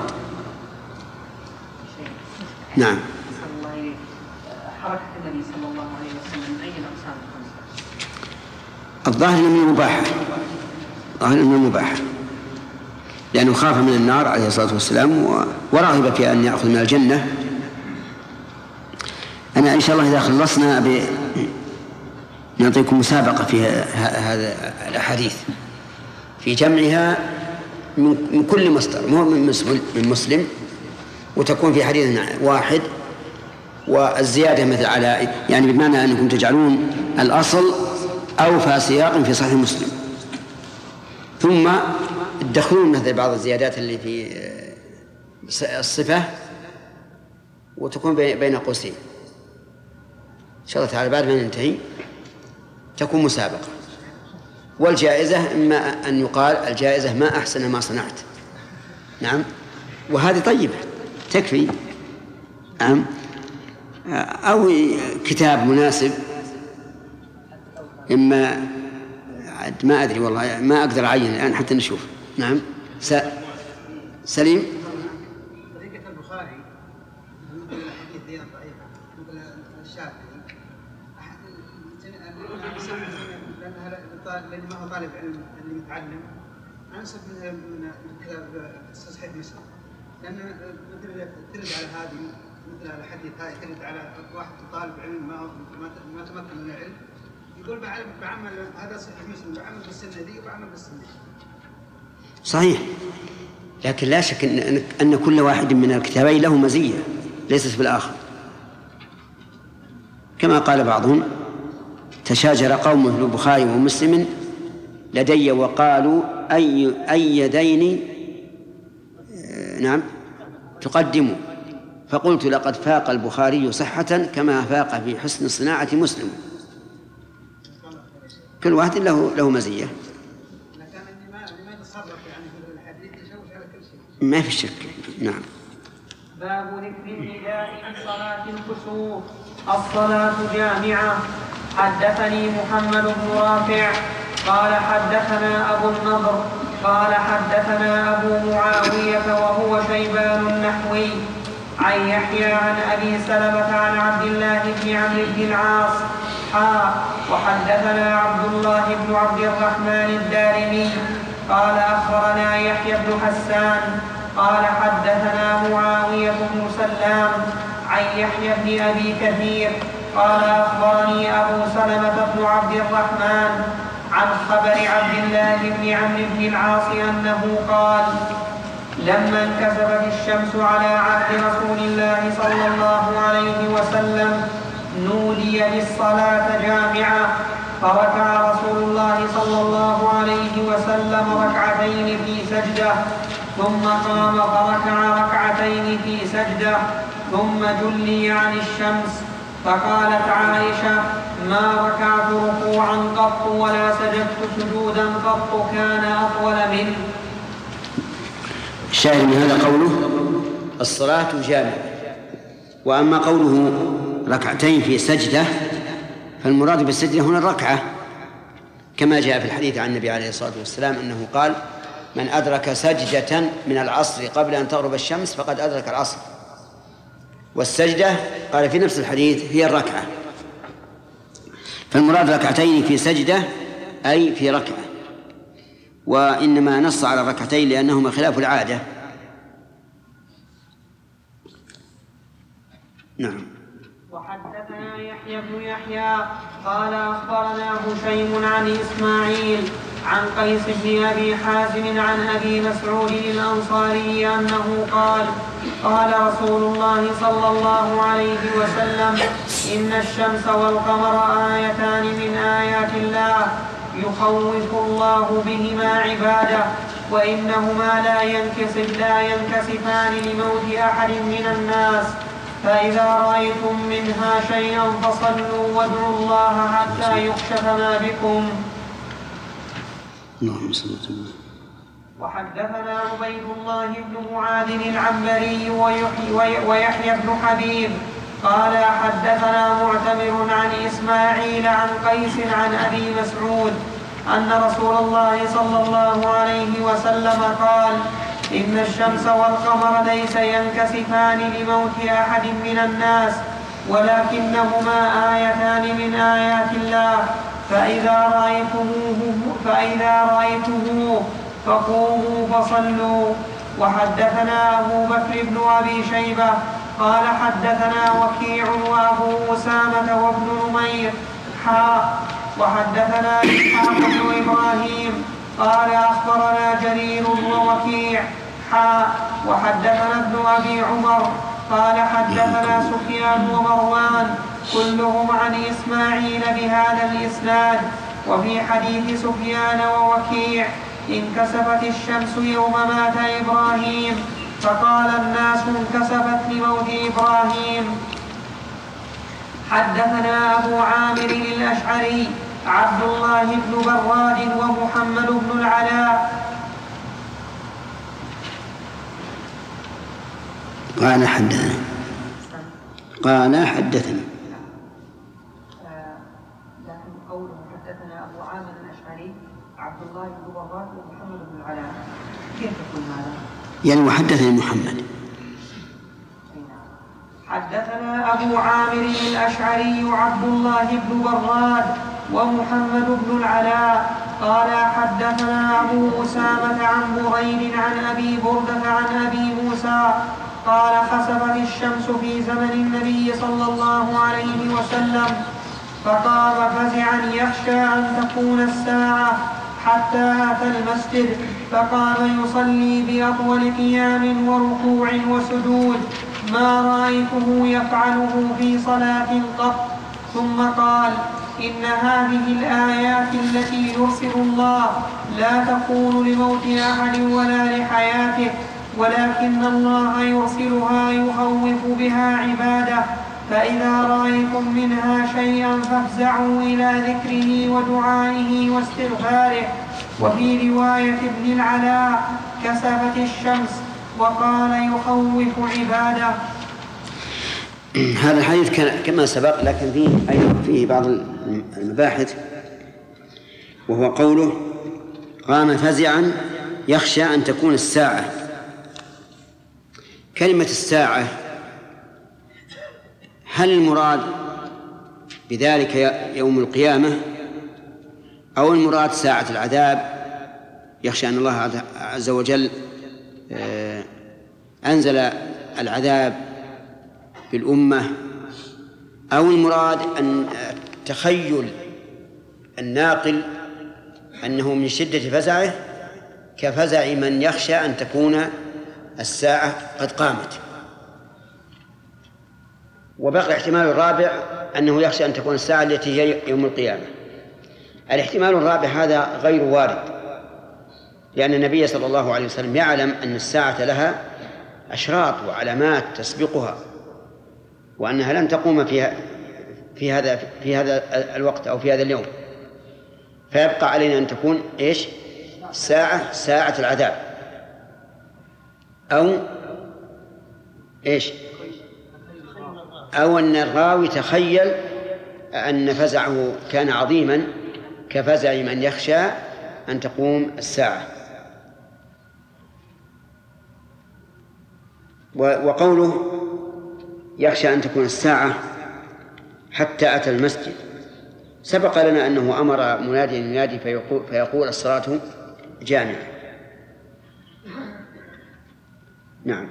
نعم. حركة النبي صلى الله عليه وسلم من أي الأقسام الخمسة؟ الظاهر من المباح، الظاهر من المباح، لأنه خاف من النار عليه الصلاة والسلام ورغب في أن يأخذ من الجنة. أنا إن شاء الله إذا خلصنا نعطيكم مسابقة في هذا الأحاديث في جمعها من كل مصدر، مو من مسلم، وتكون في حديث واحد، والزيادة مثل على يعني بمعنى أنكم تجعلون الأصل أوفى سياق في صحيح مسلم، ثم تدخلون مثل بعض الزيادات اللي في الصفة وتكون بين قوسين. إن شاء الله تعالى بعد ما ننتهي تكون مسابقة، والجائزة إما أن يقال الجائزة ما أحسن ما صنعت. نعم، وهذه طيبة تكفي. نعم، أو كتاب مناسب، إما ما أدري والله ما أقدر أعين الآن حتى نشوف. نعم. س... سليم. طريقة البخاري مثل الحديث دين ضعيفة مثل الشافعي لأن ما هو طالب علم اللي متعلم أنسب من من كتاب صحيح مسلم، لأن مثل ترد على هذه مثل الحديث هاي ترد على واحد طالب علم ما ما تمكن من العلم يقول بعمل هذا صحيح مسلم بعمل بالسنة دي وبعمل بالسنة. صحيح، لكن لا شك أن أن كل واحد من الكتابين له مزية ليست بالآخر، كما قال بعضهم تشاجر قوم في البخاري ومسلم لدي وقالوا أي أي يدين نعم تقدموا، فقلت لقد فاق البخاري صحة كما فاق في حسن صناعة مسلم. كل واحد له له مزية، ما في شك. نعم. باب ذكر النداء في صلاة الكسوف. الصلاة جامعة. حدثني محمد بن رافع قال حدثنا أبو النضر قال حدثنا أبو معاوية وهو شيبان النحوي عن يحيى عن أبي سلمة عن عبد الله بن عمرو بن العاص حا وحدثنا عبد الله بن عبد الرحمن الدارمي قال أخبرنا يحيى بن حسان قال حدثنا معاوية بن سلام عن يحيى بن أبي كثير قال أخبرني أبو سلمة بن عبد الرحمن عن خبر عبد الله بن عمرو بن العاص أنه قال لما انكسفت الشمس على عهد رسول الله صلى الله عليه وسلم نودي بالصلاة جامعة فركع رسول الله صلى الله عليه وسلم ركعتين في سجدة ثم قام فركع ركعتين في سجدة ثم جلي عن الشمس. فقالت عائشة ما ركعت ركوعا قط ولا سجدت سجودا قط كان أطول منه. الشاهد من هذا قوله الصلاة جامعة. وأما قوله ركعتين في سجدة فالمراد بالسجدة هنا الركعة، كما جاء في الحديث عن النبي عليه الصلاة والسلام أنه قال من أدرك سجدة من العصر قبل أن تغرب الشمس فقد أدرك العصر. والسجدة قال في نفس الحديث هي الركعة، فالمراد ركعتين في سجدة أي في ركعة، وإنما نص على الركعتين لأنهما خلاف العادة. نعم. وحدثنا يحيى بن يحيى قال أخبرنا هشيم عن إسماعيل عن قيس بن أبي حازم عن أبي مسعود الأنصاري أنه قال قال رسول الله صلى الله عليه وسلم إن الشمس والقمر آيتان من آيات الله يخوف الله بهما عباده وإنهما لا ينكسف لا ينكسفان لموت أحد من الناس فإذا رأيتم منها شيئا فصلوا وادعوا الله حتى يكشف ما بكم. وحدثنا عبيد الله بن معاذ العنبري ويحيى بن حبيب قال حدثنا معتمر عن إسماعيل عن قيس عن أبي مسعود أن رسول الله صلى الله عليه وسلم قال إن الشمس والقمر ليس ينكسفان لموت أحد من الناس ولكنهما آيتان من آيات الله فإذا رأيتموه فإذا رأيتموه فقوموا فصلوا. وحدثنا أبو بكر بن أبي شيبة قال حدثنا وكيع وأبو أسامة وابن نمير حاء وحدثنا إسحاق بن إبراهيم قال أخبرنا جرير ووكيع حاء وحدثنا ابن أبي عمر قال حدثنا سفيان ومروان كلهم عن إسماعيل بهذا الإسناد. وفي حديث سفيان ووكيع انكسفت الشمس يوم مات إبراهيم فقال الناس انكسفت لموت إبراهيم. حدثنا أبو عامر الأشعري عبد الله بن براد ومحمد بن العلاء قال حدثنا قال حدثنا لكن قوله حدثنا أبو عامر الأشعري عبد الله بن براد ومحمد بن العلاء كيف يكون هذا؟ يعني وحدثني محمد. حدثنا أبو عامر الأشعري عبد الله بن براد ومحمد بن العلاء قال حدثنا أبو أسامة عن بريد عن أبي بردة عن أبي موسى قال خسفت الشمس في زمن النبي صلى الله عليه وسلم فقام فزعا يخشى أن تكون الساعة حتى أتى المسجد فقام يصلي بأطول قيام وركوع وسجود ما رأيته يفعله في صلاة قط. ثم قال إن هذه الآيات التي يرسل الله لا تكون لموت أحد ولا لحياته ولكن الله يرسلها يخوف بها عباده فإذا رأيتم منها شيئا فافزعوا إلى ذكره ودعائه واستغفاره. وفي رواية ابن العلاء كسفت الشمس وقال يخوف عباده. هذا الحديث كان كما سبق لكن فيه أيضا فيه بعض المباحث وهو قوله قام فزعا يخشى أن تكون الساعة. كلمة الساعة هل المراد بذلك يوم القيامة أو المراد ساعة العذاب يخشى أن الله عز وجل أنزل العذاب بالأمة أو المراد أن تخيل الناقل أنه من شدة فزعه كفزع من يخشى أن تكون الساعة قد قامت. وبقي الاحتمال الرابع أنه يخشى أن تكون الساعة التي هي يوم القيامة. الاحتمال الرابع هذا غير وارد، لأن النبي صلى الله عليه وسلم يعلم أن الساعة لها أشراط وعلامات تسبقها، وأنها لن تقوم فيها في هذا في هذا الوقت أو في هذا اليوم، فيبقى علينا أن تكون إيش؟ ساعة ساعة العذاب، أو إيش؟ أو أن الراوي تخيل أن فزعه كان عظيما كفزع من يخشى أن تقوم الساعة. وقوله يخشى أن تكون الساعة حتى أتى المسجد، سبق لنا أنه أمر منادي ينادي فيقول, فيقول الصلاة جامعة. نعم.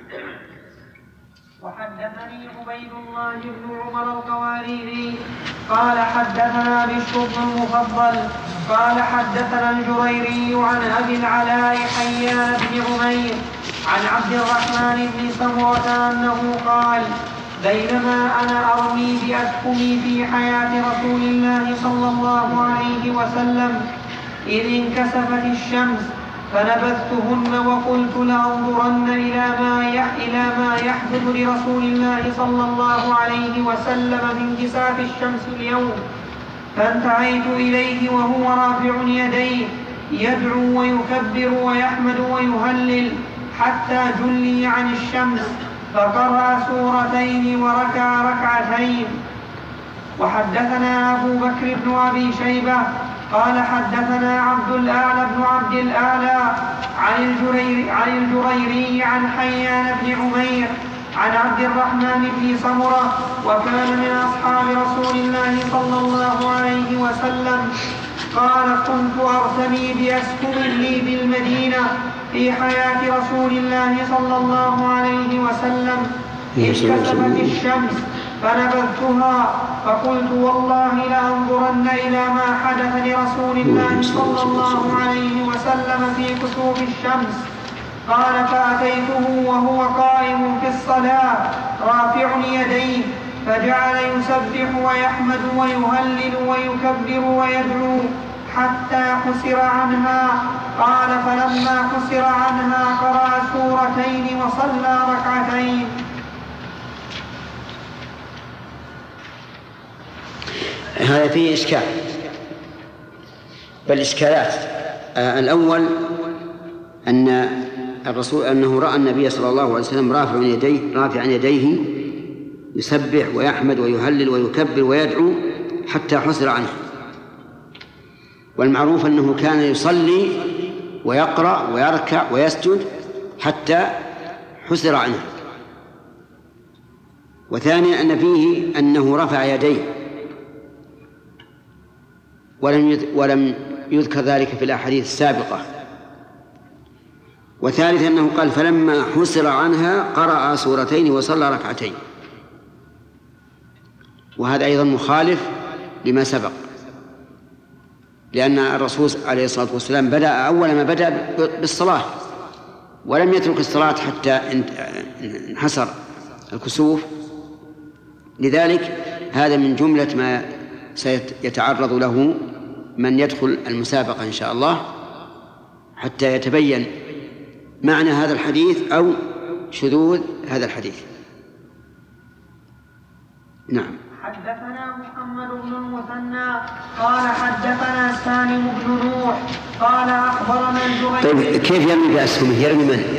وحدثني عبيد الله بن عمر القواريري قال حدثنا بشر بن المفضل قال حدثنا الجريري عن أبي العلاء حيان بن عمير عن عبد الرحمن بن سمرة أنه قال بينما أنا أرمي بأسهمي في حياة رسول الله صلى الله عليه وسلم إذ انكسفت الشمس فنبذتهن وقلت لأنظرن إلى ما إلى ما يحدث لرسول الله صلى الله عليه وسلم من انكساف الشمس اليوم، فانتهيت إليه وهو رافع يديه يدعو ويكبر ويحمد ويهلل حتى جلي عن الشمس، فقرأ سورتين وركع ركعتين. وحدثنا أبو بكر بن أبي شيبة قال حدثنا عبد الأعلى بن عبد الأعلى عن الجريري عن, الجريري عن حيان بن عمير عن عبد الرحمن بن سمرة وكان من أصحاب رسول الله صلى الله عليه وسلم قال كنت أرتمي بأسهم لي بالمدينة في حياة رسول الله صلى الله عليه وسلم انكسفت الشمس فنبذتها فقلت والله لأنظرن إلى ما حدث لرسول الله صلى الله عليه وسلم في كسوف الشمس. قال فأتيته وهو قائم في الصلاة رافع يديه فجعل يسبح ويحمد ويهلل ويكبر ويدعو حتى حسر عنها. قال فلما حسر عنها قرأ سورتين وصلى ركعتين. هذا فيه إشكال، بل إشكالات. آه الأول أن الرسول أنه رأى النبي صلى الله عليه وسلم رافع يديه رافعا يديه يسبح ويحمد ويهلل ويكبر ويدعو حتى حسر عنه، والمعروف أنه كان يصلي ويقرأ ويركع ويسجد حتى حسر عنه. وثانيا أن فيه أنه رفع يديه ولم ولم يذكر ذلك في الأحاديث السابقة. وثالثا أنه قال فلما حسر عنها قرأ سورتين وصلى ركعتين، وهذا أيضا مخالف لما سبق، لأن الرسول عليه الصلاة والسلام بدأ أول ما بدأ بالصلاة ولم يترك الصلاة حتى انحسر الكسوف. لذلك هذا من جملة ما سيتعرض له من يدخل المسابقة إن شاء الله حتى يتبين معنى هذا الحديث أو شذوذ هذا الحديث. نعم. حدثنا محمد بن المثنى قال حدثنا سالم بن نوح قال أخبرنا الجريري. طيب كيف يرمي بأسهمه؟ يرمي من؟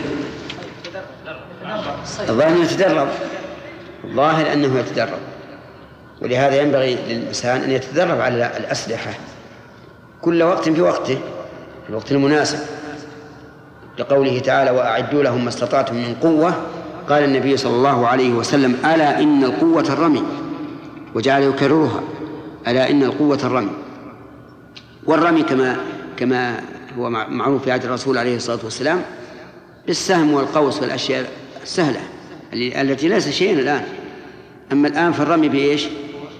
الظاهر يتدرب، الظاهر أنه يتدرب، ولهذا ينبغي للإنسان أن يتدرب على الأسلحة كل وقت في وقته في الوقت المناسب، لقوله تعالى وأعدوا لهم ما استطعتم من قوة. قال النبي صلى الله عليه وسلم ألا إن القوة الرمي، وجعل يكررها ألا إن القوة الرمي. والرمي كما كما هو معروف في عهد الرسول عليه الصلاة والسلام بالسهم والقوس والأشياء السهلة التي ليس شيئا الآن. أما الآن فالرمي بإيش؟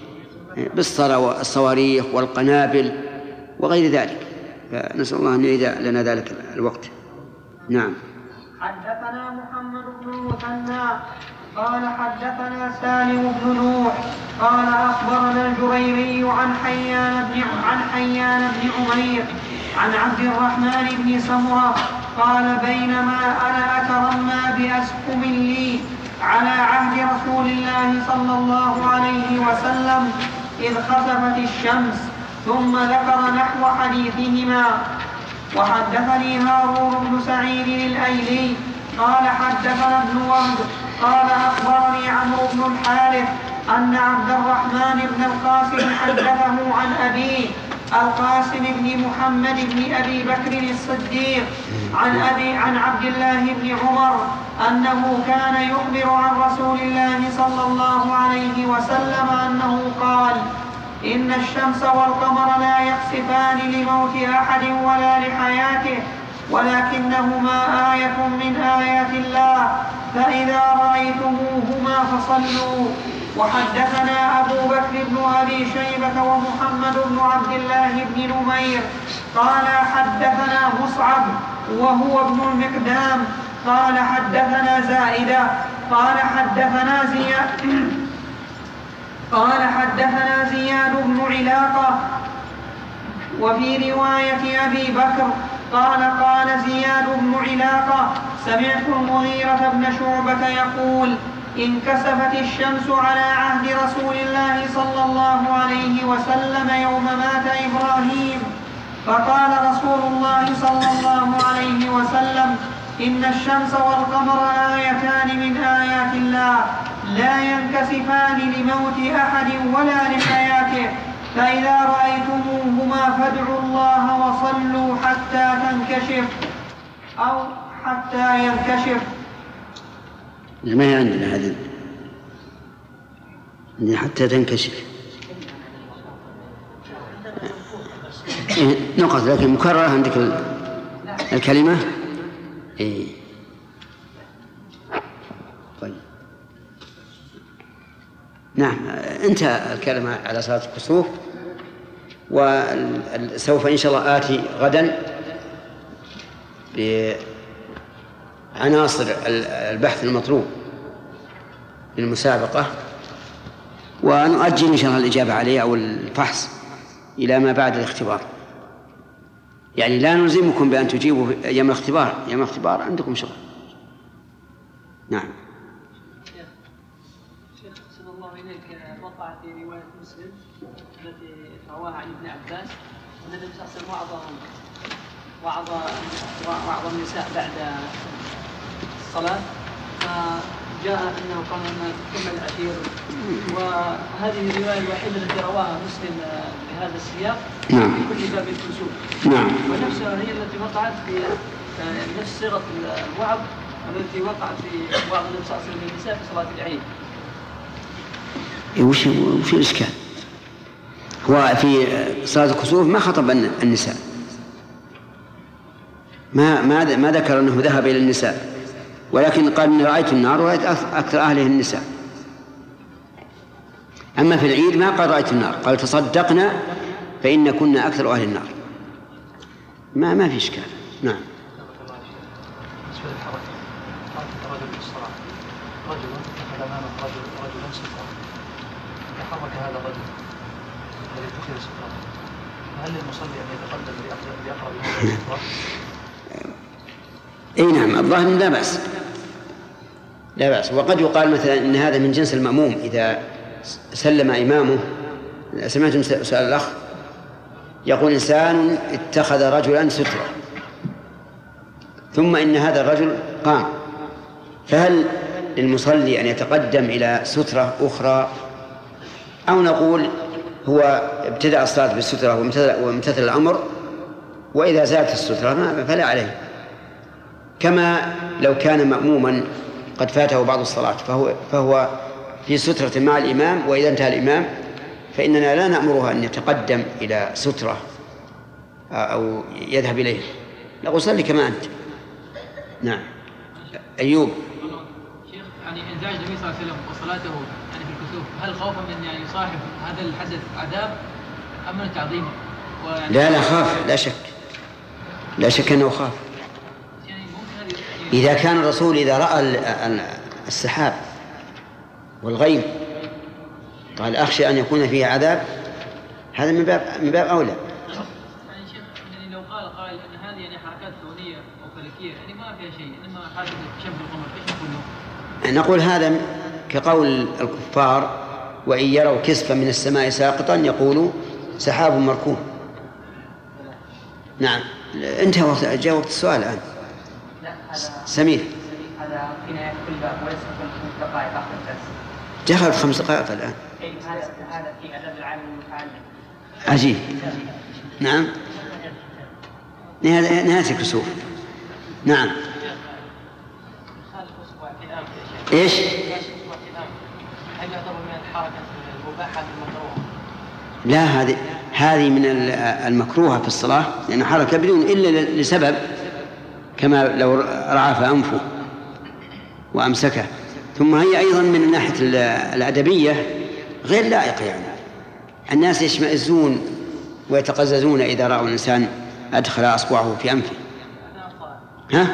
بالصواريخ والقنابل وغير ذلك. فنسأل الله أن يعيد لنا ذلك الوقت. نعم. حدثنا محمد بن المثنى قال حدثنا سالم بن نوح قال أخبرنا الجريري عن حيان بن عن حيان بن عمير عن عبد الرحمن بن سمرة قال بينما أنا أترمى بأسهم لي على عهد رسول الله صلى الله عليه وسلم إذ خسفت الشمس، ثم ذكر نحو حديثهما. وحدثني هارون بن سعيد الأيلي قال حدثنا ابن وهب قال أخبرني عمرو بن الحارث أن عبد الرحمن بن القاسم حدثه عن أبيه القاسم بن محمد بن أبي بكر الصديق عن أبي عن عبد الله بن عمر أنه كان يخبر عن رسول الله صلى الله عليه وسلم أنه قال: إن الشمس والقمر لا يخسفان لموت أحد ولا لحياته، ولكنهما آية من آيات الله، فإذا رأيتموهما فصلوا. وحدثنا أبو بكر بن أبي شيبة ومحمد بن عبد الله بن نمير قال حدثنا مصعب وهو ابن المقدام قال حدثنا زائدة قال حدثنا زياد قال حدثنا زياد بن علاقة. وفي رواية أبي بكر قال قال زياد بن علاقة: سمعت المغيرة بن شعبة يقول: انكسفت الشمس على عهد رسول الله صلى الله عليه وسلم يوم مات إبراهيم، فقال رسول الله صلى الله عليه وسلم: إن الشمس والقمر آيتان من آيات الله لا ينكسفان لموت أحد ولا لحياته، فإذا رأيتموهما فادعوا الله وصلوا حتى تنكشف أو حتى ينكشف. ما هي عندنا هذه حتى تنكشف نقط، لكن مكررة عندك الكلمة. إيه. طيب. نعم، انتهى الكلام على صلاة الكسوف، وسوف إن شاء الله آتي غدا بعناصر البحث المطلوب للمسابقة، ونؤجل إن شاء الله الإجابة عليه أو الفحص إلى ما بعد الاختبار. يعني لا نلزمكم بأن تجيبوا أيام الاختبار، أيام الاختبار عندكم شغل. نعم. شيخ صلى الله إليك، وقع في رواية مسلم التي رواها عن ابن عباس أن النبي صلى الله عليه وسلم وعظهم وعظ وعظ النساء بعد الصلاة، فجاء أنه قال أن ثم العشير، وهذه الرواية الوحيدة التي رواها مسلم بهذا السياق نعم. في كل باب الكسوف. نعم. ونفسها هي التي وقعت في نفس صيغة الوعظ التي وقعت في وعظ النبي صلى الله عليه وسلم للنساء في صلاة العيد. وش وش الإشكال؟ هو في صلاة الكسوف ما خطب النساء، ما ما ما ذكر أنه ذهب إلى النساء، ولكن قال إن رأيت النار ورأيت أكثر أهله النساء. أما في العيد ما قال رأيت النار، قال تصدقنا فإن كنا أكثر أهل النار. ما ما في إشكال. نعم. رجل في الصلاة، رجل اتخذ أمامه رجل رجلا سترة، تحرك هذا الرجل الذي اتخذ سترة، فهل للمصلي أن يتقدم ليقرأ بهذه السترة؟ اي نعم، الظاهر لا بأس لا بأس. وقد يقال مثلا ان هذا من جنس المأموم، اذا سلم امامه. سمعتم سؤال الاخ يقول: انسان اتخذ رجلا سترة ثم ان هذا الرجل قام، فهل للمصلي ان يتقدم الى سترة اخرى، او نقول هو ابتدأ الصلاة بالسترة وامتثل الامر، واذا زالت السترة فلا عليه، كما لو كان مأموما قد فاته بعض الصلاة فهو, فهو في سترة مع الإمام، وإذا انتهى الإمام فإننا لا نأمره أن يتقدم إلى سترة أو يذهب إليه، نقول صلي كما أنت. نعم. أيوب. شيخ، يعني احتجاج النبي صلى الله عليه وسلم وصلاته يعني في الكسوف هل خوفا من يعني يصاحب هذا الحدث عذاب أم من تعظيم؟ لا لا خاف، لا شك لا شك أنه خاف. يعني ممكن إذا كان الرسول إذا رأى السحاب والغيم قال أخشى أن يكون فيه عذاب، هذا من باب من باب أولى. يعني شيخ يعني لو قال قائل أن هذه يعني حركات كونية أو فلكية يعني ما فيها شيء إنما حادث شبه القمر، إيش نقول له؟ نقول هذا كقول الكفار وإن يروا كسفا من السماء ساقطا يقولوا سحاب مركوم. نعم انتهى جاوبت السؤال الآن. سمير هذا فينا كل باب وليس كل خمس دقائق آخر الدرس. دخلت خمس دقائق الآن. هذا هذا في أدب العالم المتعلم. عجيب. نعم نهاية الكسوف. نعم ايش؟ هل يعتبر من الحركة المباحة المكروهة؟ لا هذه هذه من المكروهة في الصلاة لأن حركة بدون إلا لسبب كما لو رعف أنفه وأمسكه. ثم هي أيضا من الناحية الأدبية غير لائقة، يعني الناس يشمئزون ويتقززون إذا رأوا الإنسان أدخل أصبعه في أنفه. ها؟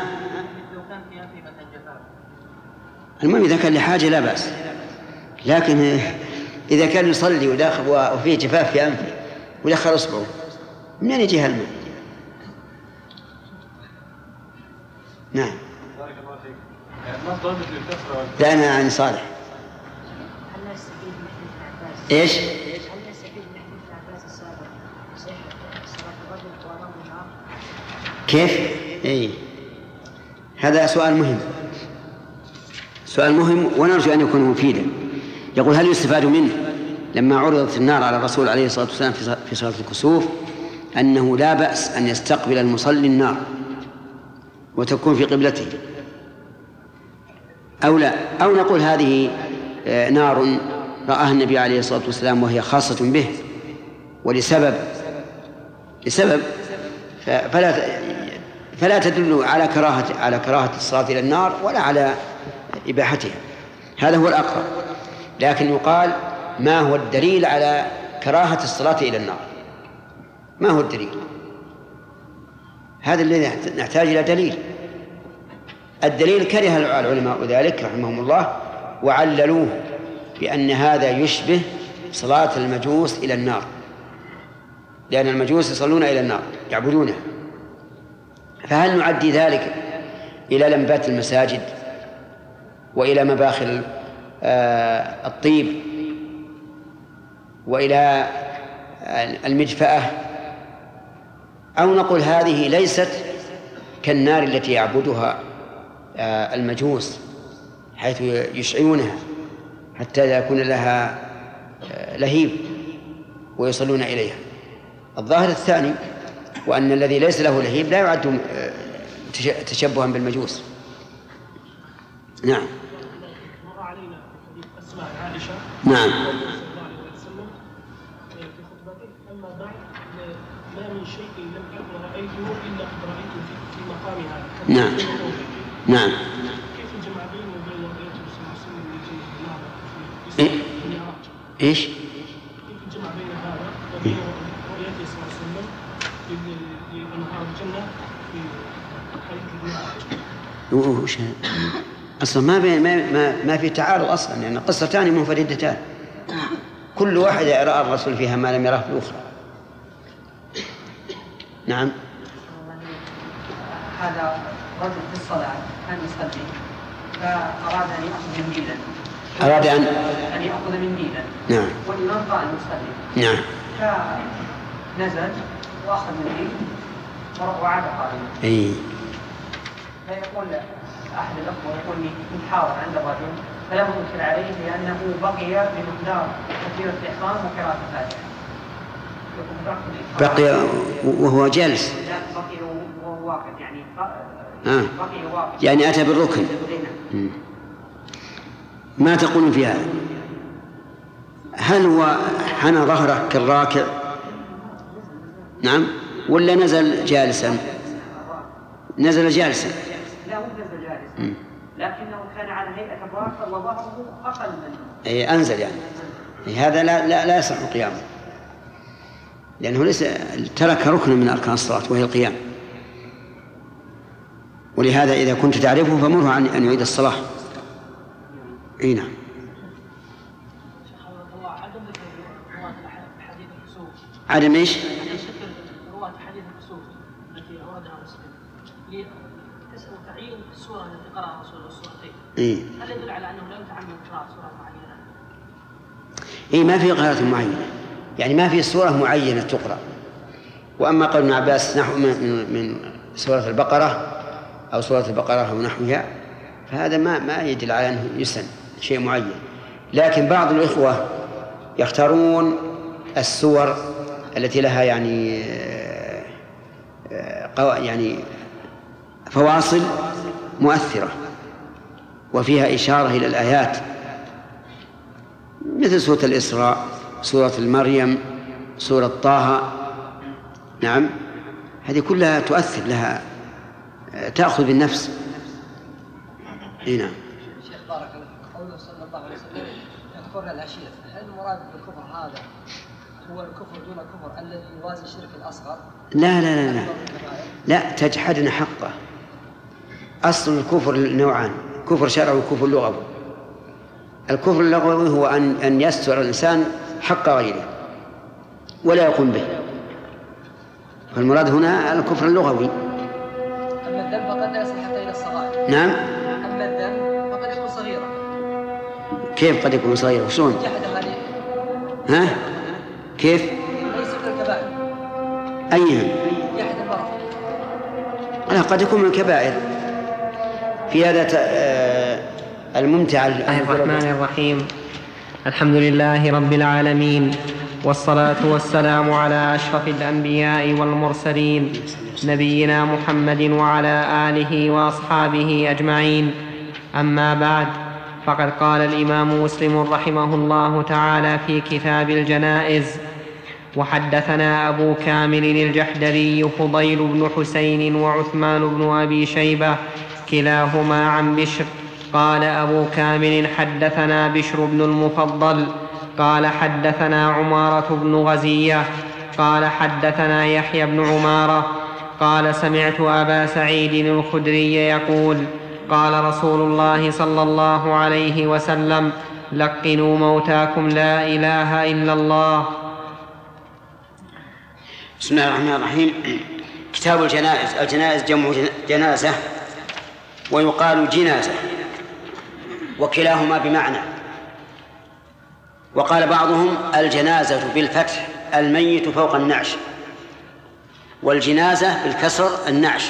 المهم إذا كان لحاجة لا بأس، لكن إذا كان يصلي وداخل وفيه جفاف في أنفه ودخل أصبعه منين يجي هالماء؟ نعم. لا أنا عن صالح. إيش؟ كيف؟ إيه هذا سؤال مهم، سؤال مهم ونرجو أن يكون مفيدا. يقول هل يستفاد منه لما عرضت النار على الرسول عليه الصلاة والسلام في صلاة الكسوف أنه لا بأس أن يستقبل المصلي النار وتكون في قبلته أو لا، أو نقول هذه نار رآها النبي عليه الصلاة والسلام وهي خاصة به ولسبب لسبب فلا فلا تدل على كراهة على كراهة الصلاة إلى النار ولا على إباحتها، هذا هو الأقرب. لكن يقال ما هو الدليل على كراهة الصلاة إلى النار؟ ما هو الدليل؟ هذا الذي نحتاج إلى دليل. الدليل كره العلماء ذلك رحمهم الله وعللوه بأن هذا يشبه صلاة المجوس إلى النار، لأن المجوس يصلون إلى النار يعبدونها. فهل نعدي ذلك إلى لمبات المساجد وإلى مباخر الطيب وإلى المدفأة، أو نقول هذه ليست كالنار التي يعبدها المجوس حيث يشعلونها حتى يكون لها لهيب ويصلون إليها؟ الظاهر الثاني، وأن الذي ليس له لهيب لا يعد تشبها بالمجوس. نعم. مر علينا حديث أسماء عائشة نعم صلى الله عليه وسلم في خطبته أما بعد ما من شيء لم أكن رأيته إلا قد رأيته في مقام هذا. نعم نعم. كيف الجمع بينه وبين رؤيته صلى الله عليه وسلم للنار في المعراج؟ إيش؟ كيف الجمع بين هذا وبين رؤيته صلى الله عليه وسلم لأنهار الجنة في حديث المعراج؟ وش أصلا ما بين ما ما, ما في تعارض أصلا، لأن يعني قصتان منفردتان كل واحدة رأى الرسول فيها ما لم يراه في الأخرى. نعم. هذا رجل في الصلاة كان يصلي فأراد أن يأخذ منديلا. أراد أن أن يأخذ منديلا. نعم. والإمام قائم يصلي. نعم. فنزل وأخذ منديل وعاد قائما. إيه. فيقول أحد الأخوة يقول لي كنت حاضر عند الرجل فلم أنكر عليه لأنه بقي بمقدار تكبيرة الإحرام وقراءة الفاتحة. بقي وهو جالس. لا بقي وهو واقف يعني آه. بقي واقف يعني أتى بالركن. ما تقولون في هذا؟ هل هو حنى ظهره كالراكع نعم ولا نزل جالسا؟ نزل جالسا. لا هو نزل جالسا لكنه كان على هيئة الراحة وظهره أقل منه. أي أنزل يعني. هذا لا لا لا يصح قيامه، لأنه ليس ترك ركنا من أركان الصلاة وهي القيام. ولهذا إذا كنت تعرفه فمره عن أن يعيد الصلاة. أي نعم. عدم إيش؟ رواة حديث الكسوف التي أوردها مسلم لتعيين السورة التي قرأها رسول الله السورتين. إيه؟ هل يدل على أنه لا يتعمد قراءة سورة معينة؟ إيه، ما في قراءة معينة، يعني ما في سورة معينة تقرأ. وأما قول ابن عباس نحو من من سورة البقرة أو سورة البقرة أو نحوها فهذا ما ما يدل على أنه يسن شيء معين. لكن بعض الإخوة يختارون السور التي لها يعني يعني فواصل مؤثرة وفيها إشارة إلى الآيات، مثل سورة الإسراء، سورة المريم، سورة طه. نعم، هذه كلها تؤثر، لها تأخذ بالنفس. إيه نعم. شيخ بارك الله فيك، قوله صلى الله عليه وسلم يكفرنا العشيرة، هل المراد بالكفر هذا هو الكفر دون كفر الذي يوازي الشرك الأصغر؟ لا لا لا لا, لا تجحدن حقه. أصل الكفر نوعان، كفر شرعي وكفر لغوي. الكفر اللغوي هو أن أن يستر الإنسان حق غيره ولا يقوم به، فالمراد هنا الكفر اللغوي. أما الذنب فقد لا يصل حتى إلى الصغائر. نعم. أما الذنب فقد يكون صغيرا. كيف قد يكون صغيرا؟ وشلون؟ ها؟ كيف؟ ليس من الكبائر. أيهم؟ يحد المرض. لا، قد يكون من الكبائر. في هذا الممتع. الله الرحمن الرحيم. الحمد لله رب العالمين، والصلاة والسلام على أشرف الأنبياء والمرسلين نبينا محمد وعلى آله وأصحابه أجمعين. أما بعد، فقد قال الإمام مسلم رحمه الله تعالى في كتاب الجنائز: وحدثنا أبو كامل الجحدري فضيل بن حسين وعثمان بن أبي شيبة كلاهما عن بشر. قال أبو كامل: حدثنا بشر بن المفضل قال حدثنا عمارة بن غزية قال حدثنا يحيى بن عمارة قال سمعت أبا سعيد الخدري يقول: قال رسول الله صلى الله عليه وسلم: لقنوا موتاكم لا إله إلا الله. بسم الله الرحمن الرحيم. كتاب الجنائز. الجنائز جمع جنازة ويقال جنازة، وكلاهما بمعنى. وقال بعضهم: الجنازة بالفتح الميت فوق النعش، والجنازة بالكسر النعش.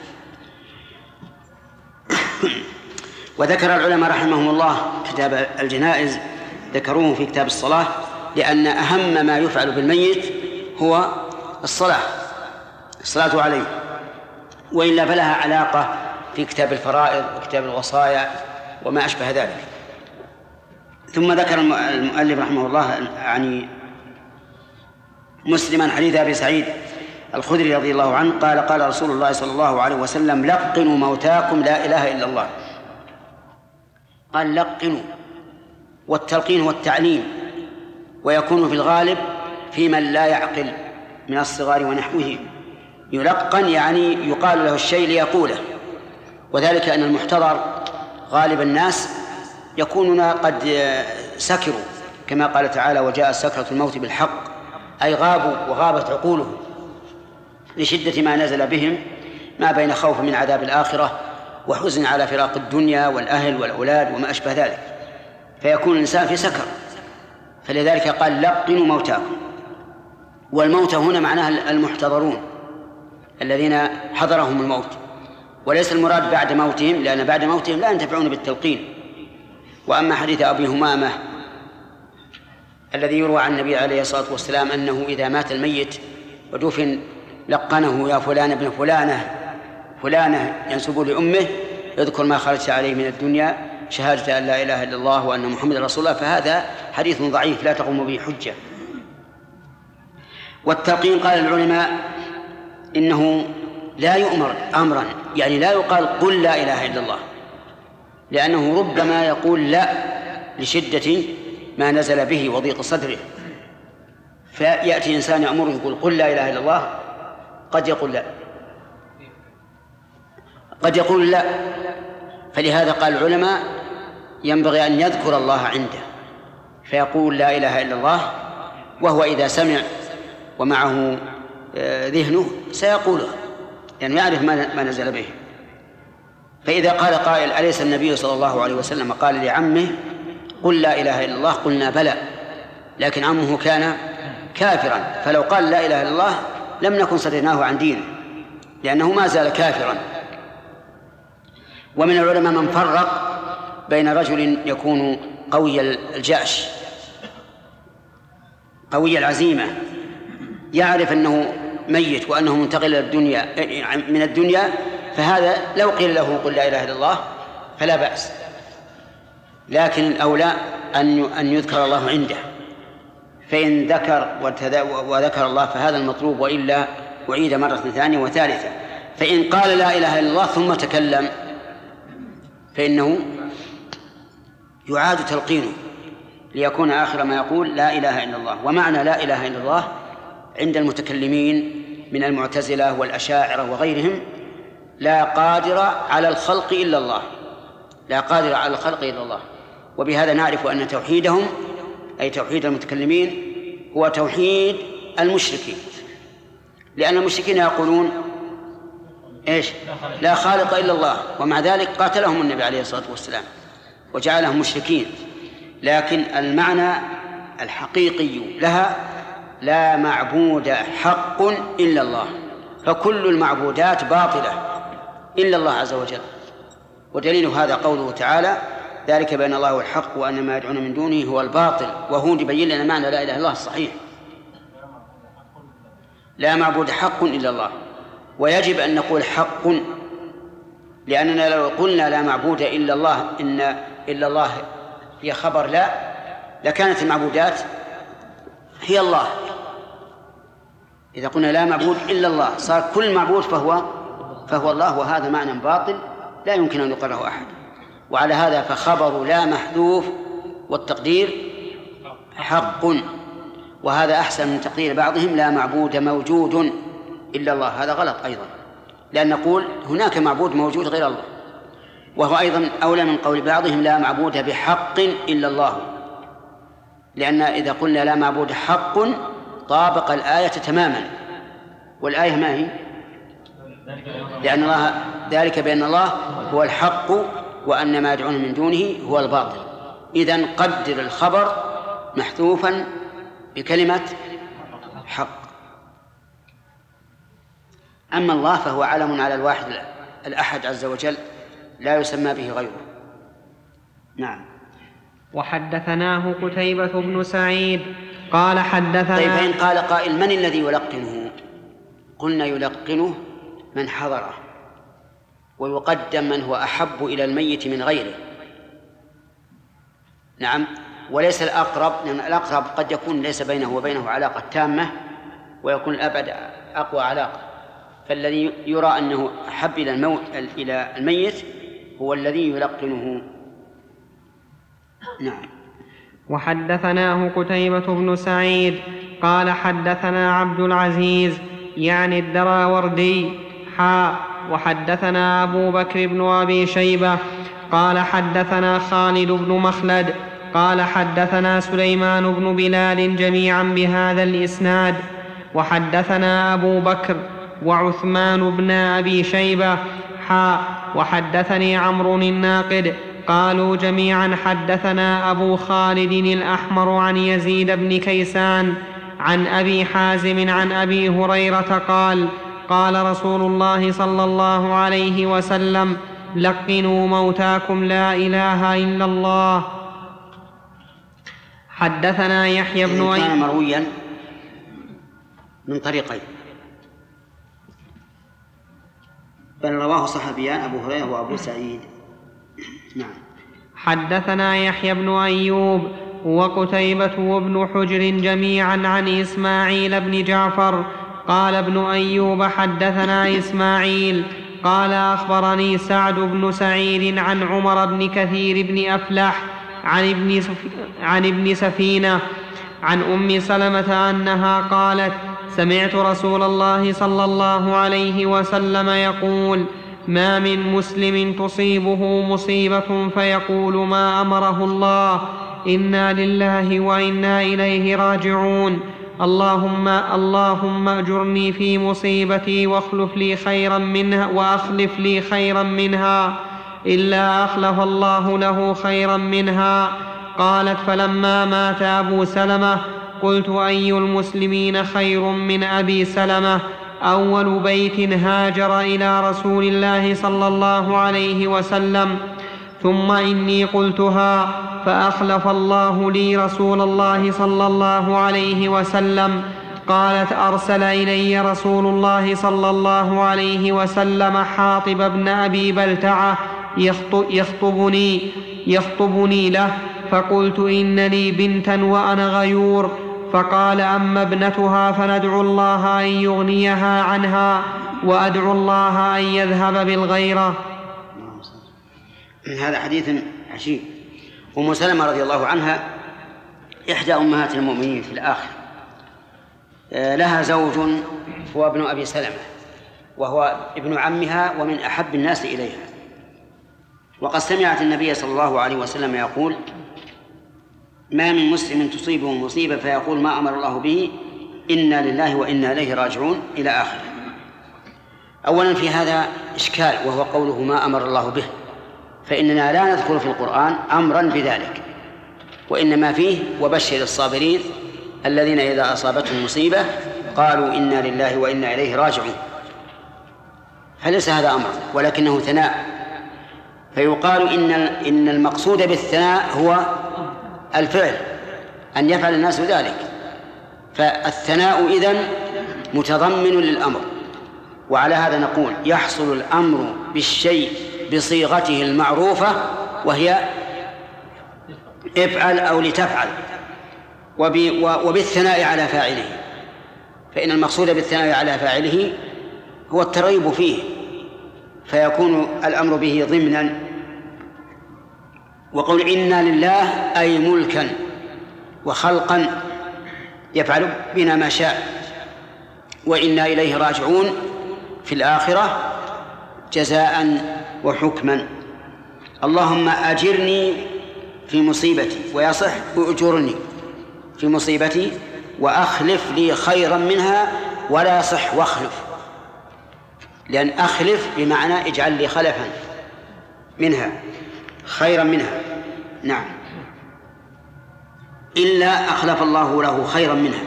وذكر العلماء رحمهم الله كتاب الجنائز، ذكروه في كتاب الصلاة، لأن أهم ما يفعل بالميت هو الصلاة الصلاة عليه، وإلا فلها علاقة في كتاب الفرائض وكتاب الوصايا وما أشبه ذلك. ثم ذكر المؤلف رحمه الله يعني مسلما حديث أبي سعيد الخدري رضي الله عنه قال: قال رسول الله صلى الله عليه وسلم: لقنوا موتاكم لا إله إلا الله. قال لقنوا، والتلقين هو التعليم، ويكون في الغالب في من لا يعقل من الصغار ونحوه. يلقن يعني يقال له الشيء ليقوله، وذلك أن المحتضر غالب الناس يكونون قد سكروا، كما قال تعالى: وجاء سكرة الموت بالحق، أي غابوا وغابت عقولهم لشدة ما نزل بهم، ما بين خوف من عذاب الآخرة وحزن على فراق الدنيا والأهل والأولاد وما أشبه ذلك، فيكون الإنسان في سكر. فلذلك قال: لقنوا موتاكم. والموتى هنا معناها المحتضرون الذين حضرهم الموت، وليس المراد بعد موتهم، لأن بعد موتهم لا ينتفعون بالتلقين. وأما حديث أبي همامة الذي يروى عن النبي عليه الصلاة والسلام أنه إذا مات الميت ودفن لقنه: يا فلان ابن فلانة فلانة، ينسب لأمه، يذكر ما خرجت عليه من الدنيا، شهادة أن لا إله إلا الله وأن محمد رسول الله. فهذا حديث ضعيف لا تقوم به حجة. والتلقين قال العلماء إنه لا يؤمر أمرا، يعني لا يقال قل لا إله إلا الله، لأنه ربما يقول لا لشدة ما نزل به وضيق صدره، فيأتي إنسان يأمره يقول قل لا إله إلا الله، قد يقول لا، قد يقول لا. فلهذا قال العلماء ينبغي أن يذكر الله عنده فيقول لا إله إلا الله، وهو إذا سمع ومعه ذهنه سيقوله يعني يعرف ما نزل به. فإذا قال قائل أليس النبي صلى الله عليه وسلم قال لعمه قل لا إله إلا الله؟ قلنا بلى، لكن عمه كان كافرا، فلو قال لا إله إلا الله لم نكن صدرناه عن دينه لأنه ما زال كافرا. ومن العلماء من فرق بين رجل يكون قوي الجأش قوي العزيمة يعرف أنه ميت وأنه منتقل الدنيا من الدنيا، فهذا لو قيل له قل لا إله إلا الله فلا بأس، لكن الأولى أن يذكر الله عنده، فإن ذكر وذكر الله فهذا المطلوب، وإلا أعيد مرة ثانية وثالثة. فإن قال لا إله إلا الله ثم تكلم فإنه يعاد تلقينه ليكون آخر ما يقول لا إله إلا الله. ومعنى لا إله إلا الله عند المتكلمين من المعتزلة والأشاعرة وغيرهم لا قادر على الخلق إلا الله، لا قادر على الخلق إلا الله. وبهذا نعرف أن توحيدهم أي توحيد المتكلمين هو توحيد المشركين، لأن المشركين يقولون إيش؟ لا خالق إلا الله، ومع ذلك قاتلهم النبي عليه الصلاة والسلام وجعلهم مشركين. لكن المعنى الحقيقي لها لا معبود حق إلا الله، فكل المعبودات باطلة إلا الله عز وجل. ودليل هذا قوله تعالى ذلك بأن الله هو الحق وأن ما يدعون من دونه هو الباطل، وهو يبين لنا معنى لا إله إلا الله الصحيح، لا معبود حق إلا الله. ويجب أن نقول حق، لأننا لو قلنا لا معبود إلا الله إن إلا الله هي خبر لا لكانت المعبودات هي الله. إذا قلنا لا معبود إلا الله صار كل معبود فهو فهو الله، وهذا معنى باطل لا يمكن أن يقره أحد. وعلى هذا فخبر لا محذوف والتقدير حق، وهذا أحسن من تقدير بعضهم لا معبود موجود إلا الله، هذا غلط أيضا، لأن نقول هناك معبود موجود غير الله، وهو أيضا أولى من قول بعضهم لا معبود بحق إلا الله، لأن إذا قلنا لا معبود حق طابق الآية تماما. والآية ما هي؟ لأن الله ذلك بأن الله هو الحق وأن ما يدعون من دونه هو الباطل. إذن قدر الخبر محذوفا بكلمة حق. أما الله فهو علم على الواحد الأحد عز وجل لا يسمى به غيره. نعم. وحدثناه قتيبة بن سعيد قال حدثنا. طيب فإن قال قائل من الذي يلقنه؟ قلنا يلقنه من حضره، ويقدم من هو أحب إلى الميت من غيره. نعم، وليس الأقرب، لأن الأقرب قد يكون ليس بينه وبينه علاقة تامة ويكون الأبعد أقوى علاقة، فالذي يرى أنه أحب إلى الموت إلى الميت هو الذي يلقنه. نعم. وحدثناه قتيبة بن سعيد قال حدثنا عبد العزيز يعني الدراوردي حاء وحدثنا أبو بكر بن أبي شيبة قال حدثنا خالد بن مخلد قال حدثنا سليمان بن بلال جميعا بهذا الإسناد. وحدثنا أبو بكر وعثمان بن أبي شيبة حاء وحدثني عمرو الناقد قالوا جميعا حدثنا أبو خالد الأحمر عن يزيد بن كيسان عن أبي حازم عن أبي هريرة قال قال رسول الله صلى الله عليه وسلم لقنوا موتاكم لا إله إلا الله. حدثنا يحيى بن أيوب كان مرويا من طريقين، بل رواه صحابيان أبو هريرة وأبو سعيد. نعم. حدثنا يحيى بن أيوب وقتيبة وابن حجر جميعا عن إسماعيل بن جعفر قال ابن أيوب حدثنا إسماعيل قال أخبرني سعد بن سعيد عن عمر بن كثير بن أفلح عن ابن, عن ابن سفينة عن أم سلمة أنها قالت سمعت رسول الله صلى الله عليه وسلم يقول ما من مسلم تصيبه مصيبة فيقول ما أمره الله إنا لله وإنا إليه راجعون اللهم اللهم أجرني في مصيبتي واخلف لي خيرا منها وأخلف لي خيرا منها إلا أخلف الله له خيرا منها. قالت فلما مات أبو سلمة قلت أي المسلمين خير من أبي سلمة أول بيت هاجر إلى رسول الله صلى الله عليه وسلم ثم إني قلتها فأخلف الله لي رسول الله صلى الله عليه وسلم. قالت أرسل إلي رسول الله صلى الله عليه وسلم حاطب بن أبي بلتعة يخطبني, يخطبني له فقلت إن لي بنتا وأنا غيور فقال أما ابنتها فندعو الله أن يغنيها عنها وأدعو الله أن يذهب بالغيرة. هذا حديث عجيب. أم سلمة رضي الله عنها إحدى أمهات المؤمنين في الآخر، لها زوج هو ابن أبي سلمة وهو ابن عمها ومن أحب الناس إليها، وقد سمعت النبي صلى الله عليه وسلم يقول ما من مسلم تصيبه مصيبة فيقول ما أمر الله به إنا لله وإنا إليه راجعون إلى آخره. أولا في هذا إشكال وهو قوله ما أمر الله به، فإننا لا نذكر في القرآن أمرا بذلك، وإنما فيه وبشر الصابرين الذين إذا أصابتهم مصيبة قالوا إنا لله وإنا إليه راجعون، فليس هذا أمر ولكنه ثناء، فيقال إن إن المقصود بالثناء هو الفعل، أن يفعل الناس ذلك، فالثناء إذن متضمن للأمر. وعلى هذا نقول يحصل الأمر بالشيء بصيغته المعروفة وهي افعل أو لتفعل، وبالثناء على فاعله، فإن المقصود بالثناء على فاعله هو الترغيب فيه فيكون الأمر به ضمنا. وقول إنا لله أي ملكا وخلقا يفعل بنا ما شاء، وإنا إليه راجعون في الآخرة جزاء وحكما. اللهم أجرني في مصيبتي، ويصح أجرني في مصيبتي وأخلف لي خيرا منها، ولا يصح واخلف، لأن أخلف بمعنى اجعل لي خلفا منها خيرا منها. نعم، إلا أخلف الله له خيرا منها.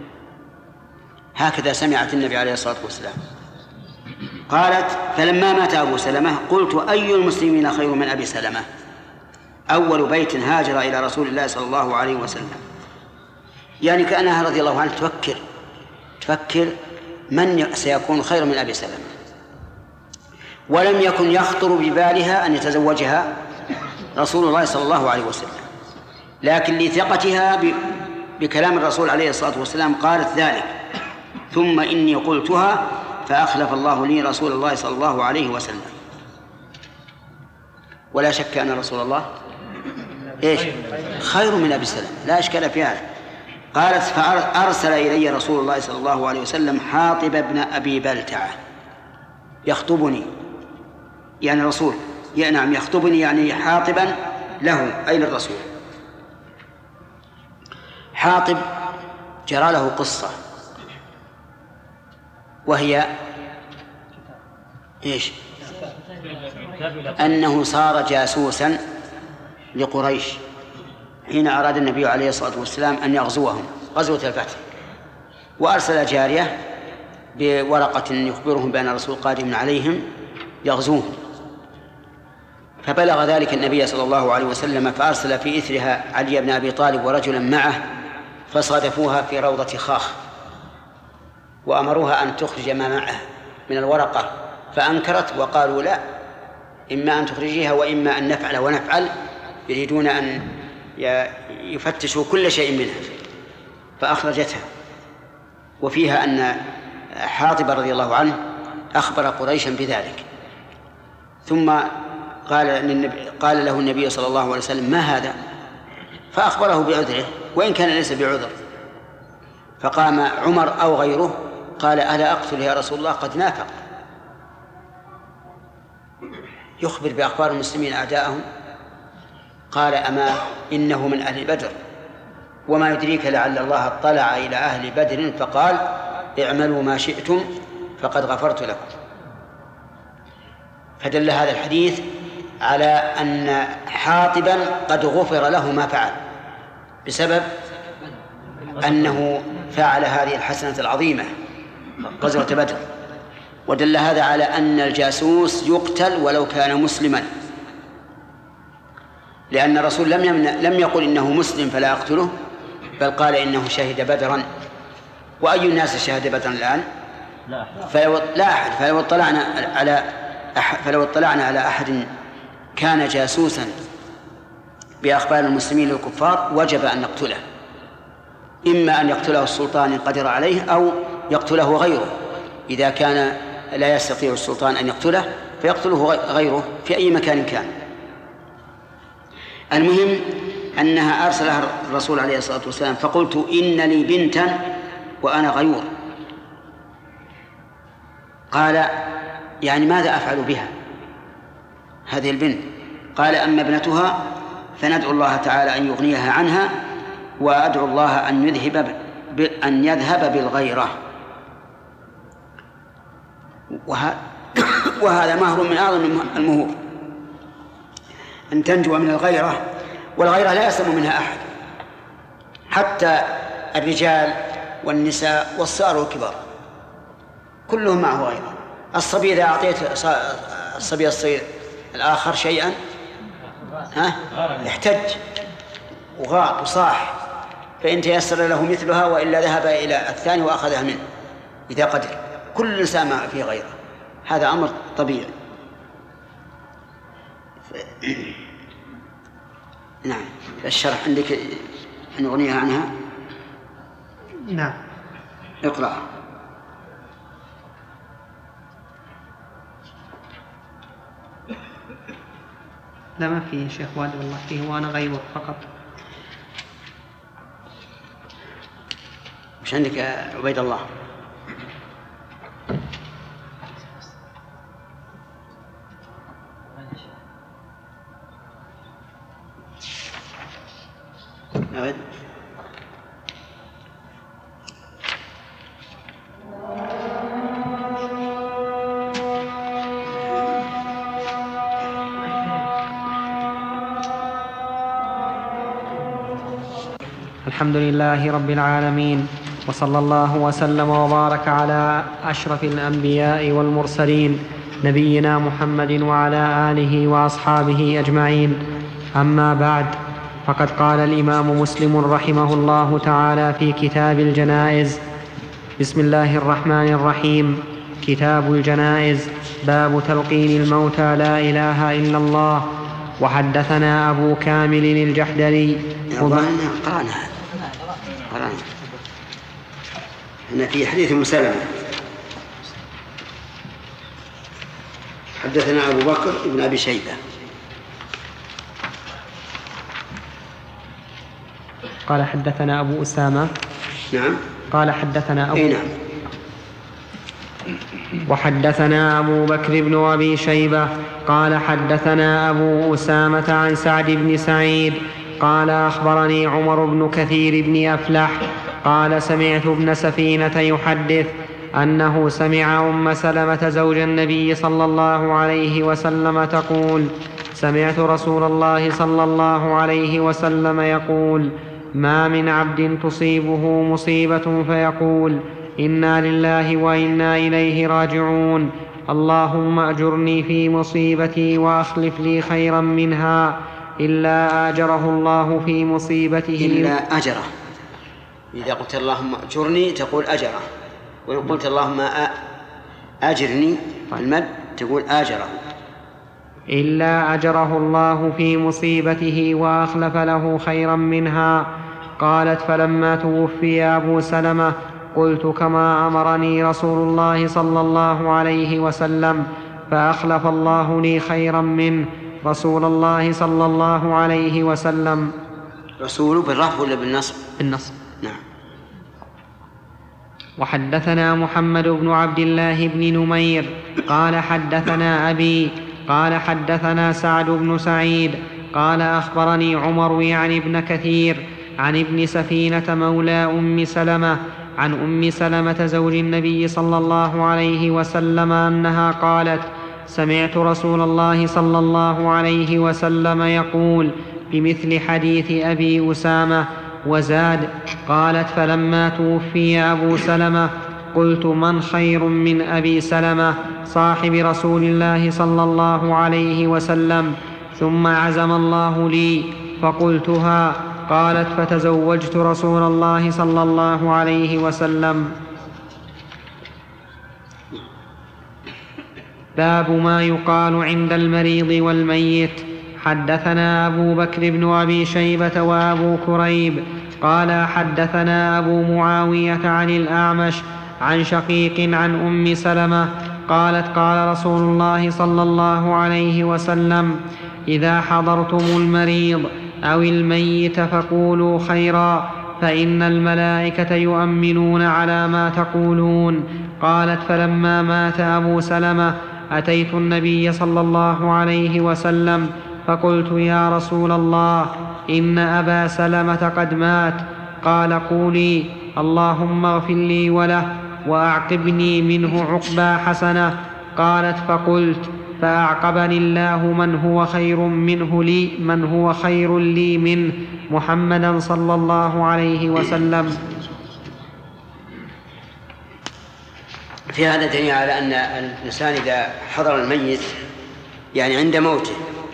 هكذا سمعت النبي عليه الصلاة والسلام. قالت فلما مات أبو سلمة قلت أي المسلمين خير من أبي سلمة أول بيت هاجر إلى رسول الله صلى الله عليه وسلم. يعني كأنها رضي الله عنها تفكر تفكر من سيكون خير من أبي سلمة، ولم يكن يخطر ببالها أن يتزوجها رسول الله صلى الله عليه وسلم، لكن لثقتها بكلام الرسول عليه الصلاة والسلام قالت ذلك. ثم إني قلتها فأخلف الله لي رسول الله صلى الله عليه وسلم. ولا شك أن رسول الله إيش خير من أبي سلمة، لا إشكال في هذا. قالت فأرسل إلي رسول الله صلى الله عليه وسلم حاطب بن أبي بلتعة يخطبني، يعني الرسول نعم يخطبني يعني حاطبا له أي للرسول. حاطب جرى له قصة، وهي إيش أنه صار جاسوسا لقريش حين أراد النبي عليه الصلاة والسلام أن يغزوهم غزوة الفتح، وأرسل جارية بورقة يخبرهم بأن الرسول قادم عليهم يغزوهم، فبلغ ذلك النبي صلى الله عليه وسلم فأرسل في إثرها علي بن أبي طالب ورجلا معه، فصادفوها في روضة خاخ وأمروها أن تخرج ما معه من الورقة، فأنكرت وقالوا لا، إما أن تخرجيها وإما أن نفعل ونفعل، يريدون أن يفتشوا كل شيء منها، فأخرجتها. وفيها أن حاطب رضي الله عنه أخبر قريشا بذلك ثم قال, للنبي قال له النبي صلى الله عليه وسلم: ما هذا؟ فأخبره بعذره وإن كان ليس بعذر. فقام عمر أو غيره قال: ألا أقتل يا رسول الله؟ قد نافق. يخبر بأخبار المسلمين أعداءهم. قال: أما إنه من أهل بدر، وما يدريك لعل الله اطلع إلى أهل بدر فقال: اعملوا ما شئتم فقد غفرت لكم. فدل هذا الحديث على أن حاطبا قد غفر له ما فعل بسبب أنه فعل هذه الحسنة العظيمة غزوة بدر. ودل هذا على أن الجاسوس يقتل ولو كان مسلما، لأن الرسول لم يمنع لم يقل إنه مسلم فلا أقتله، بل قال إنه شهد بدرا. وأي الناس شهد بدرا الآن؟ فلو لا أحد. فلو اطلعنا على أحد فلو اطلعنا على أحد كان جاسوسا بأخبار المسلمين للكفار وجب أن نقتله، إما أن يقتله السلطان إن قدر عليه أو يقتله غيره. إذا كان لا يستطيع السلطان أن يقتله فيقتله غيره في أي مكان كان. المهم أنها أرسلها الرسول عليه الصلاة والسلام، فقلت: إن لي بنتا وأنا غيور. قال: يعني ماذا أفعل بها هذه البنت؟ قال: أما ابنتها فندعو الله تعالى أن يغنيها عنها، وأدعو الله أن يذهب أن يذهب بالغيرة. وهذا مهر من أعظم المهور، أن تنجو من الغيرة. والغيرة لا يسلم منها أحد، حتى الرجال والنساء والصغار والكبار كلهم معه غيرة. الصبي إذا أعطيت الصبي الصغير الآخر شيئا ها احتج وغاض وصاح، فإن تيسر له مثلها، وإلا ذهب إلى الثاني وأخذها منه إذا قدر. كل إنسان ما فيه غيره، هذا أمر طبيعي. نعم. الشرح عندك أن نغنيها عنها؟ نعم. اقرأ. لا ما فيه يا شيخ والد، والله فيه وأنا غيور فقط. مش عندك يا عبيد الله؟ أعد. الحمد لله رب العالمين، وصلى الله وسلم وبارك على أشرف الأنبياء والمرسلين نبينا محمد وعلى آله وأصحابه أجمعين. أما بعد، فقد قال الإمام مسلم رحمه الله تعالى في كتاب الجنائز: بسم الله الرحمن الرحيم. كتاب الجنائز. باب تلقين الموتى لا إله إلا الله. وحدثنا أبو كامل الجحدري. قرأنا قرأنا هنا في حديث مسلمة. حدثنا أبو بكر ابن أبي شيبة قال حدثنا أبو أسامة. نعم. قال حدثنا أبو أي نعم. وحدثنا أبو بكر بن أبي شيبة قال حدثنا أبو أسامة عن سعد بن سعيد قال أخبرني عمر بن كثير بن أفلح قال سمعت ابن سفينة يحدث أنه سمع أم سلمة زوج النبي صلى الله عليه وسلم تقول: سمعت رسول الله صلى الله عليه وسلم يقول: ما من عبد تصيبه مصيبة فيقول: إنا لله وإنا إليه راجعون، اللهم أجرني في مصيبتي وأخلف لي خيرا منها، إلا آجره الله في مصيبته. إلا أجره. إذا قلت اللهم أجرني تقول أجره، وإن قلت اللهم أجرني المد تقول آجره. إلا أجره الله في مصيبته وأخلف له خيرا منها. قالت: فلما توفي أبو سلمة قلت كما أمرني رسول الله صلى الله عليه وسلم، فأخلف الله لي خيرا منه رسول الله صلى الله عليه وسلم. رسول بالرفع ولا بالنصب؟ بالنصب. نعم. وحدثنا محمد بن عبد الله بن نمير قال حدثنا أبي قال حدثنا سعد بن سعيد قال أخبرني عمر يعني ابن كثير عن ابن سفينة مولى أم سلمة عن أم سلمة زوج النبي صلى الله عليه وسلم أنها قالت: سمعت رسول الله صلى الله عليه وسلم يقول بمثل حديث أبي أسامة وزاد. قالت: فلما توفي أبو سلمة قلت: من خير من أبي سلمة صاحب رسول الله صلى الله عليه وسلم؟ ثم عزم الله لي فقلتها. قالت: فتزوجت رسول الله صلى الله عليه وسلم. باب ما يقال عند المريض والميت. حدثنا أبو بكر بن أبي شيبة وأبو كريب قال حدثنا أبو معاوية عن الأعمش عن شقيق عن أم سلمة قالت: قال رسول الله صلى الله عليه وسلم: إذا حضرتم المريض أو الميت فقولوا خيرا فإن الملائكة يؤمنون على ما تقولون. قالت: فلما مات أبو سلمة أتيت النبي صلى الله عليه وسلم فقلت: يا رسول الله، إن أبا سلمة قد مات. قال: قولي: اللهم اغفر لي وله وأعقبني منه عقبى حسنة. قالت: فقلت: فأعقبني الله من هو خير منه لي من هو خير لي منه محمدا صلى الله عليه وسلم. في هذا دليل على أن الإنسان إذا حضر الميت يعني عند موته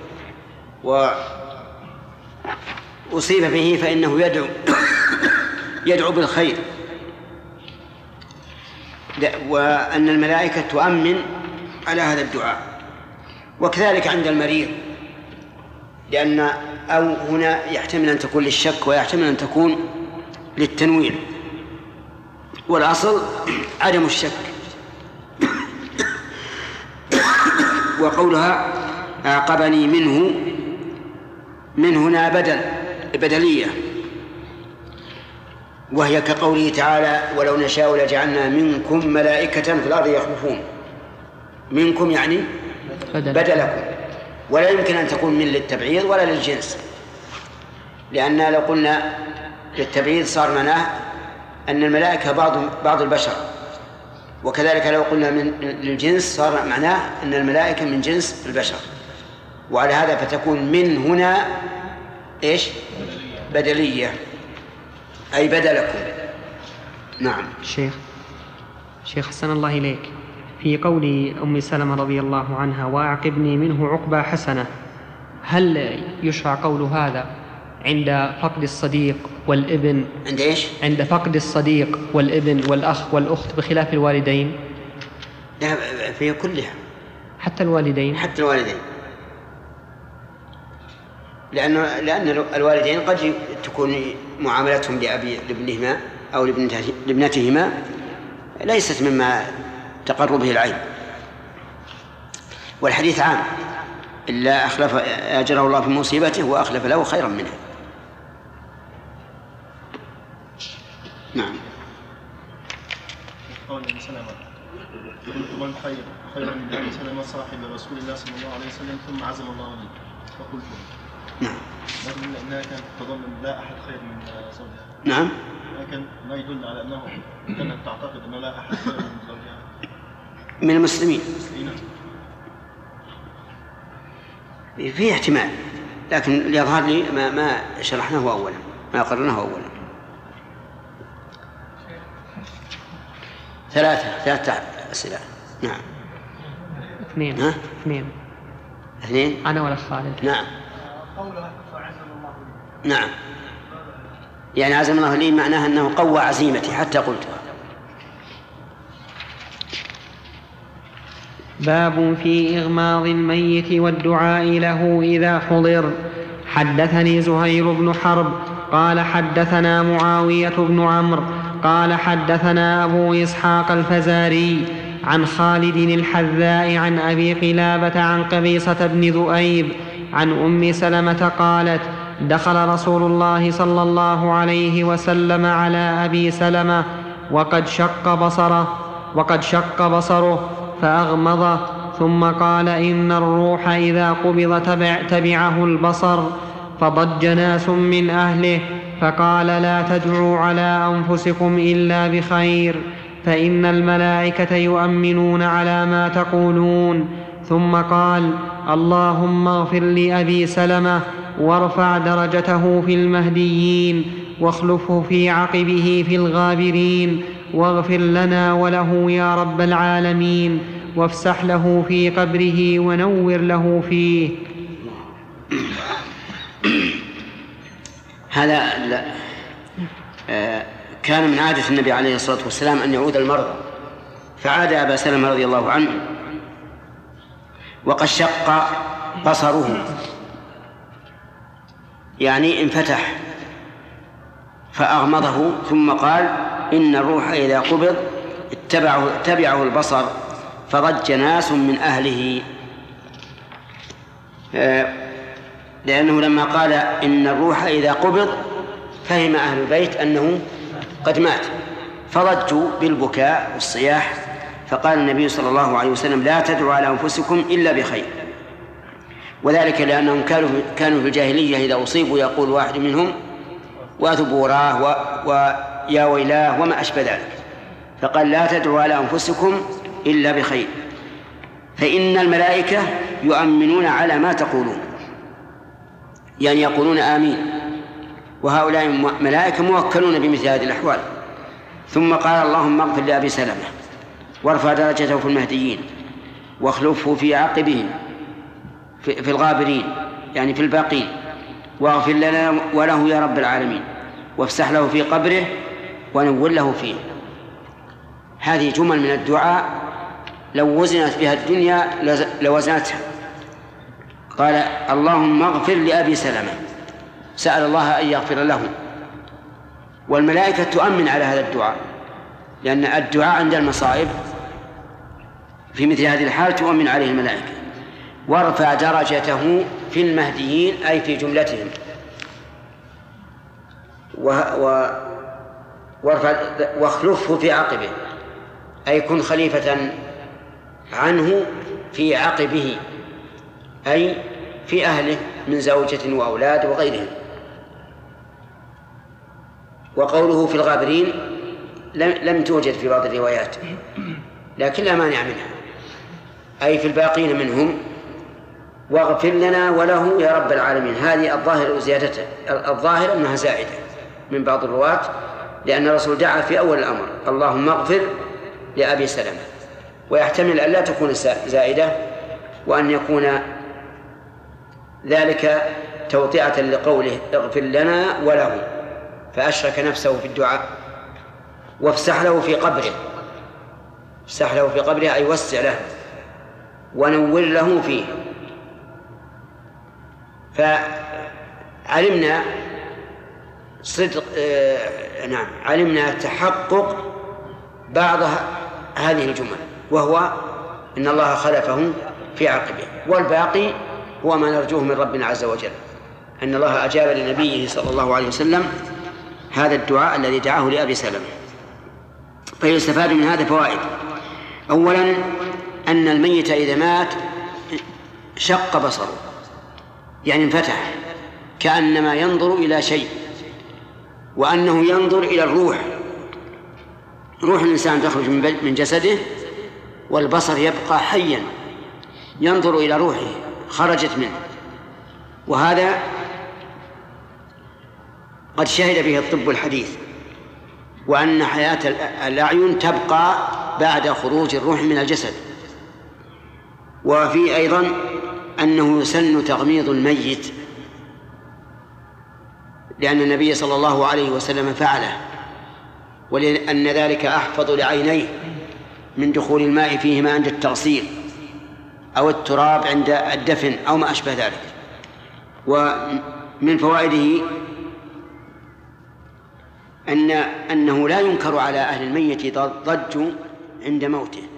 وأصيب به فإنه يدعو يدعو بالخير، وأن الملائكة تؤمن على هذا الدعاء. وكذلك عند المريض، لأن أو هنا يحتمل أن تكون للشك ويحتمل أن تكون للتنوير، والأصل عدم الشك. وقولها أعقبني منه، من هنا بدل بدلية، وهي كقوله تعالى: ولو نشاء لجعلنا منكم ملائكة في الأرض يخلفون. منكم يعني بدلكم، ولا يمكن أن تكون من للتبعيض ولا للجنس، لأن لو قلنا للتبعيض صار معناه أن الملائكة بعض بعض البشر، وكذلك لو قلنا من للجنس صار معناه أن الملائكة من جنس البشر. وعلى هذا فتكون من هنا إيش؟ بدلية، أي بدلكم. نعم. شيخ شيخ حسن الله إليك، في قول أم سلمة رضي الله عنها: وأعقبني منه عقبى حسنة، هل يشرع قول هذا عند فقد الصديق والابن؟ عند إيش؟ عند فقد الصديق والابن والأخ والأخت بخلاف الوالدين؟ لا، في كلها، حتى الوالدين. حتى الوالدين، لأن لأن الوالدين قد تكون معاملتهم لأبي لابنهما أو لابنتهما ليست مما تقر به العين، والحديث عام: إلا أخلف أجره الله في مصيبته وأخلف له خيرا منها. نعم. قول ابن سلمة: قلت: من خير خير من أبي سلمة صاحب رسول الله صلى الله عليه وسلم؟ ثم عزم الله لي فقلت. نعم. لأنها كانت تظن لا أحد خير من زوجها. نعم. لكن ما يدل على أنه كانت تعتقد أن لا أحد خير من زوجها من المسلمين. في احتمال، لكن ليظهر لي ما ما شرحناه أولا، ما قررناه أولا. ثلاثة ثلاثة أسئلة. نعم. اثنين. ها؟ اثنين. اثنين. أنا ولا خالد. نعم. نعم، يعني عزم الله لي معناها أنه قوى عزيمتي حتى قلتها. باب في إغماض الميت والدعاء له إذا حضر. حدثني زهير بن حرب قال حدثنا معاوية بن عمرو قال حدثنا أبو إسحاق الفزاري عن خالد الحذاء عن أبي قلابة عن قبيصة بن ذؤيب عن أم سلمة قالت: دخل رسول الله صلى الله عليه وسلم على أبي سلمة وقد شق بصره وقد شق بصره فأغمضه، ثم قال: إن الروح إذا قبض تبع تبعه البصر. فضج ناس من أهله فقال: لا تدعوا على أنفسكم إلا بخير، فإن الملائكة يؤمنون على ما تقولون. ثم قال: اللهم اغفر لأبي سلمة وارفع درجته في المهديين واخلفه في عقبه في الغابرين، واغفر لنا وله يا رب العالمين، وافسح له في قبره ونور له فيه. هذا كان من عادة النبي عليه الصلاة والسلام أن يعود المرضى، فعاد أبا سلمة رضي الله عنه وقد شق بصره، يعني انفتح، فأغمضه، ثم قال: إن الروح إذا قبض اتبعه, اتبعه البصر. فضج ناس من أهله، لأنه لما قال إن الروح إذا قبض فهم أهل البيت أنه قد مات، فضجوا بالبكاء والصياح. فقال النبي صلى الله عليه وسلم: لا تدعوا على أنفسكم إلا بخير. وذلك لأنهم كانوا كانوا في الجاهلية إذا أصيبوا يقول واحد منهم: وثبوراه ويا ويلاه وما أشبه ذلك. فقال: لا تدعوا على أنفسكم إلا بخير، فإن الملائكة يؤمنون على ما تقولون، يعني يقولون آمين، وهؤلاء ملائكة موكلون بمثل هذه الأحوال. ثم قال: اللهم اغفر لأبي سلمة وارفع درجته في المهديين واخلفه في عقبهم في الغابرين، يعني في الباقين، واغفر لنا وله يا رب العالمين، وافسح له في قبره ونور له فيه. هذه جمل من الدعاء لو وزنت بها الدنيا لوزنتها. قال: اللهم اغفر لأبي سلمة، سأل الله أن يغفر له، والملائكة تؤمن على هذا الدعاء، لأن الدعاء عند المصائب في مثل هذه الحال تؤمن عليه الملائكة. وارفع درجته في المهديين، أي في جملتهم، واخلفه في عقبه، أي كن خليفة عنه في عقبه، أي في أهله من زوجة وأولاد وغيرهم. وقوله في الغابرين لم توجد في بعض الروايات، لكن لا مانع منها، أي في الباقين منهم. واغفر لنا وله يا رب العالمين، هذه الظاهر زيادته، الظاهر أنها زائدة من بعض الرواة، لأن الرسول دعا في أول الأمر: اللهم اغفر لأبي سلمة، ويحتمل أن لا تكون زائدة، وأن يكون ذلك توطئة لقوله اغفر لنا وله، فأشرك نفسه في الدعاء. وافسح له في قبره، افسح له في قبره أي وسع له، ونور له فيه. فعلمنا صدق آه نعم علمنا تحقق بعض هذه الجمل، وهو إن الله خلفه في عقبه، والباقي هو ما نرجوه من ربنا عز وجل، أن الله أجاب لنبيه صلى الله عليه وسلم هذا الدعاء الذي دعاه لأبي سلمة. فيستفاد من هذا فوائد: أولا أن الميت إذا مات شق بصره، يعني انفتح كأنما ينظر إلى شيء، وأنه ينظر إلى الروح، روح الإنسان تخرج من جسده والبصر يبقى حيا ينظر إلى روحه خرجت منه. وهذا قد شهد به الطب الحديث، وأن حياة الأعين تبقى بعد خروج الروح من الجسد. وفي أيضا أنه يسن تغميض الميت، لأن النبي صلى الله عليه وسلم فعله، ولأن ذلك أحفظ لعينيه من دخول الماء فيهما عند التغسيل أو التراب عند الدفن أو ما أشبه ذلك. ومن فوائده أن أنه لا ينكر على أهل الميت ضج عند موته،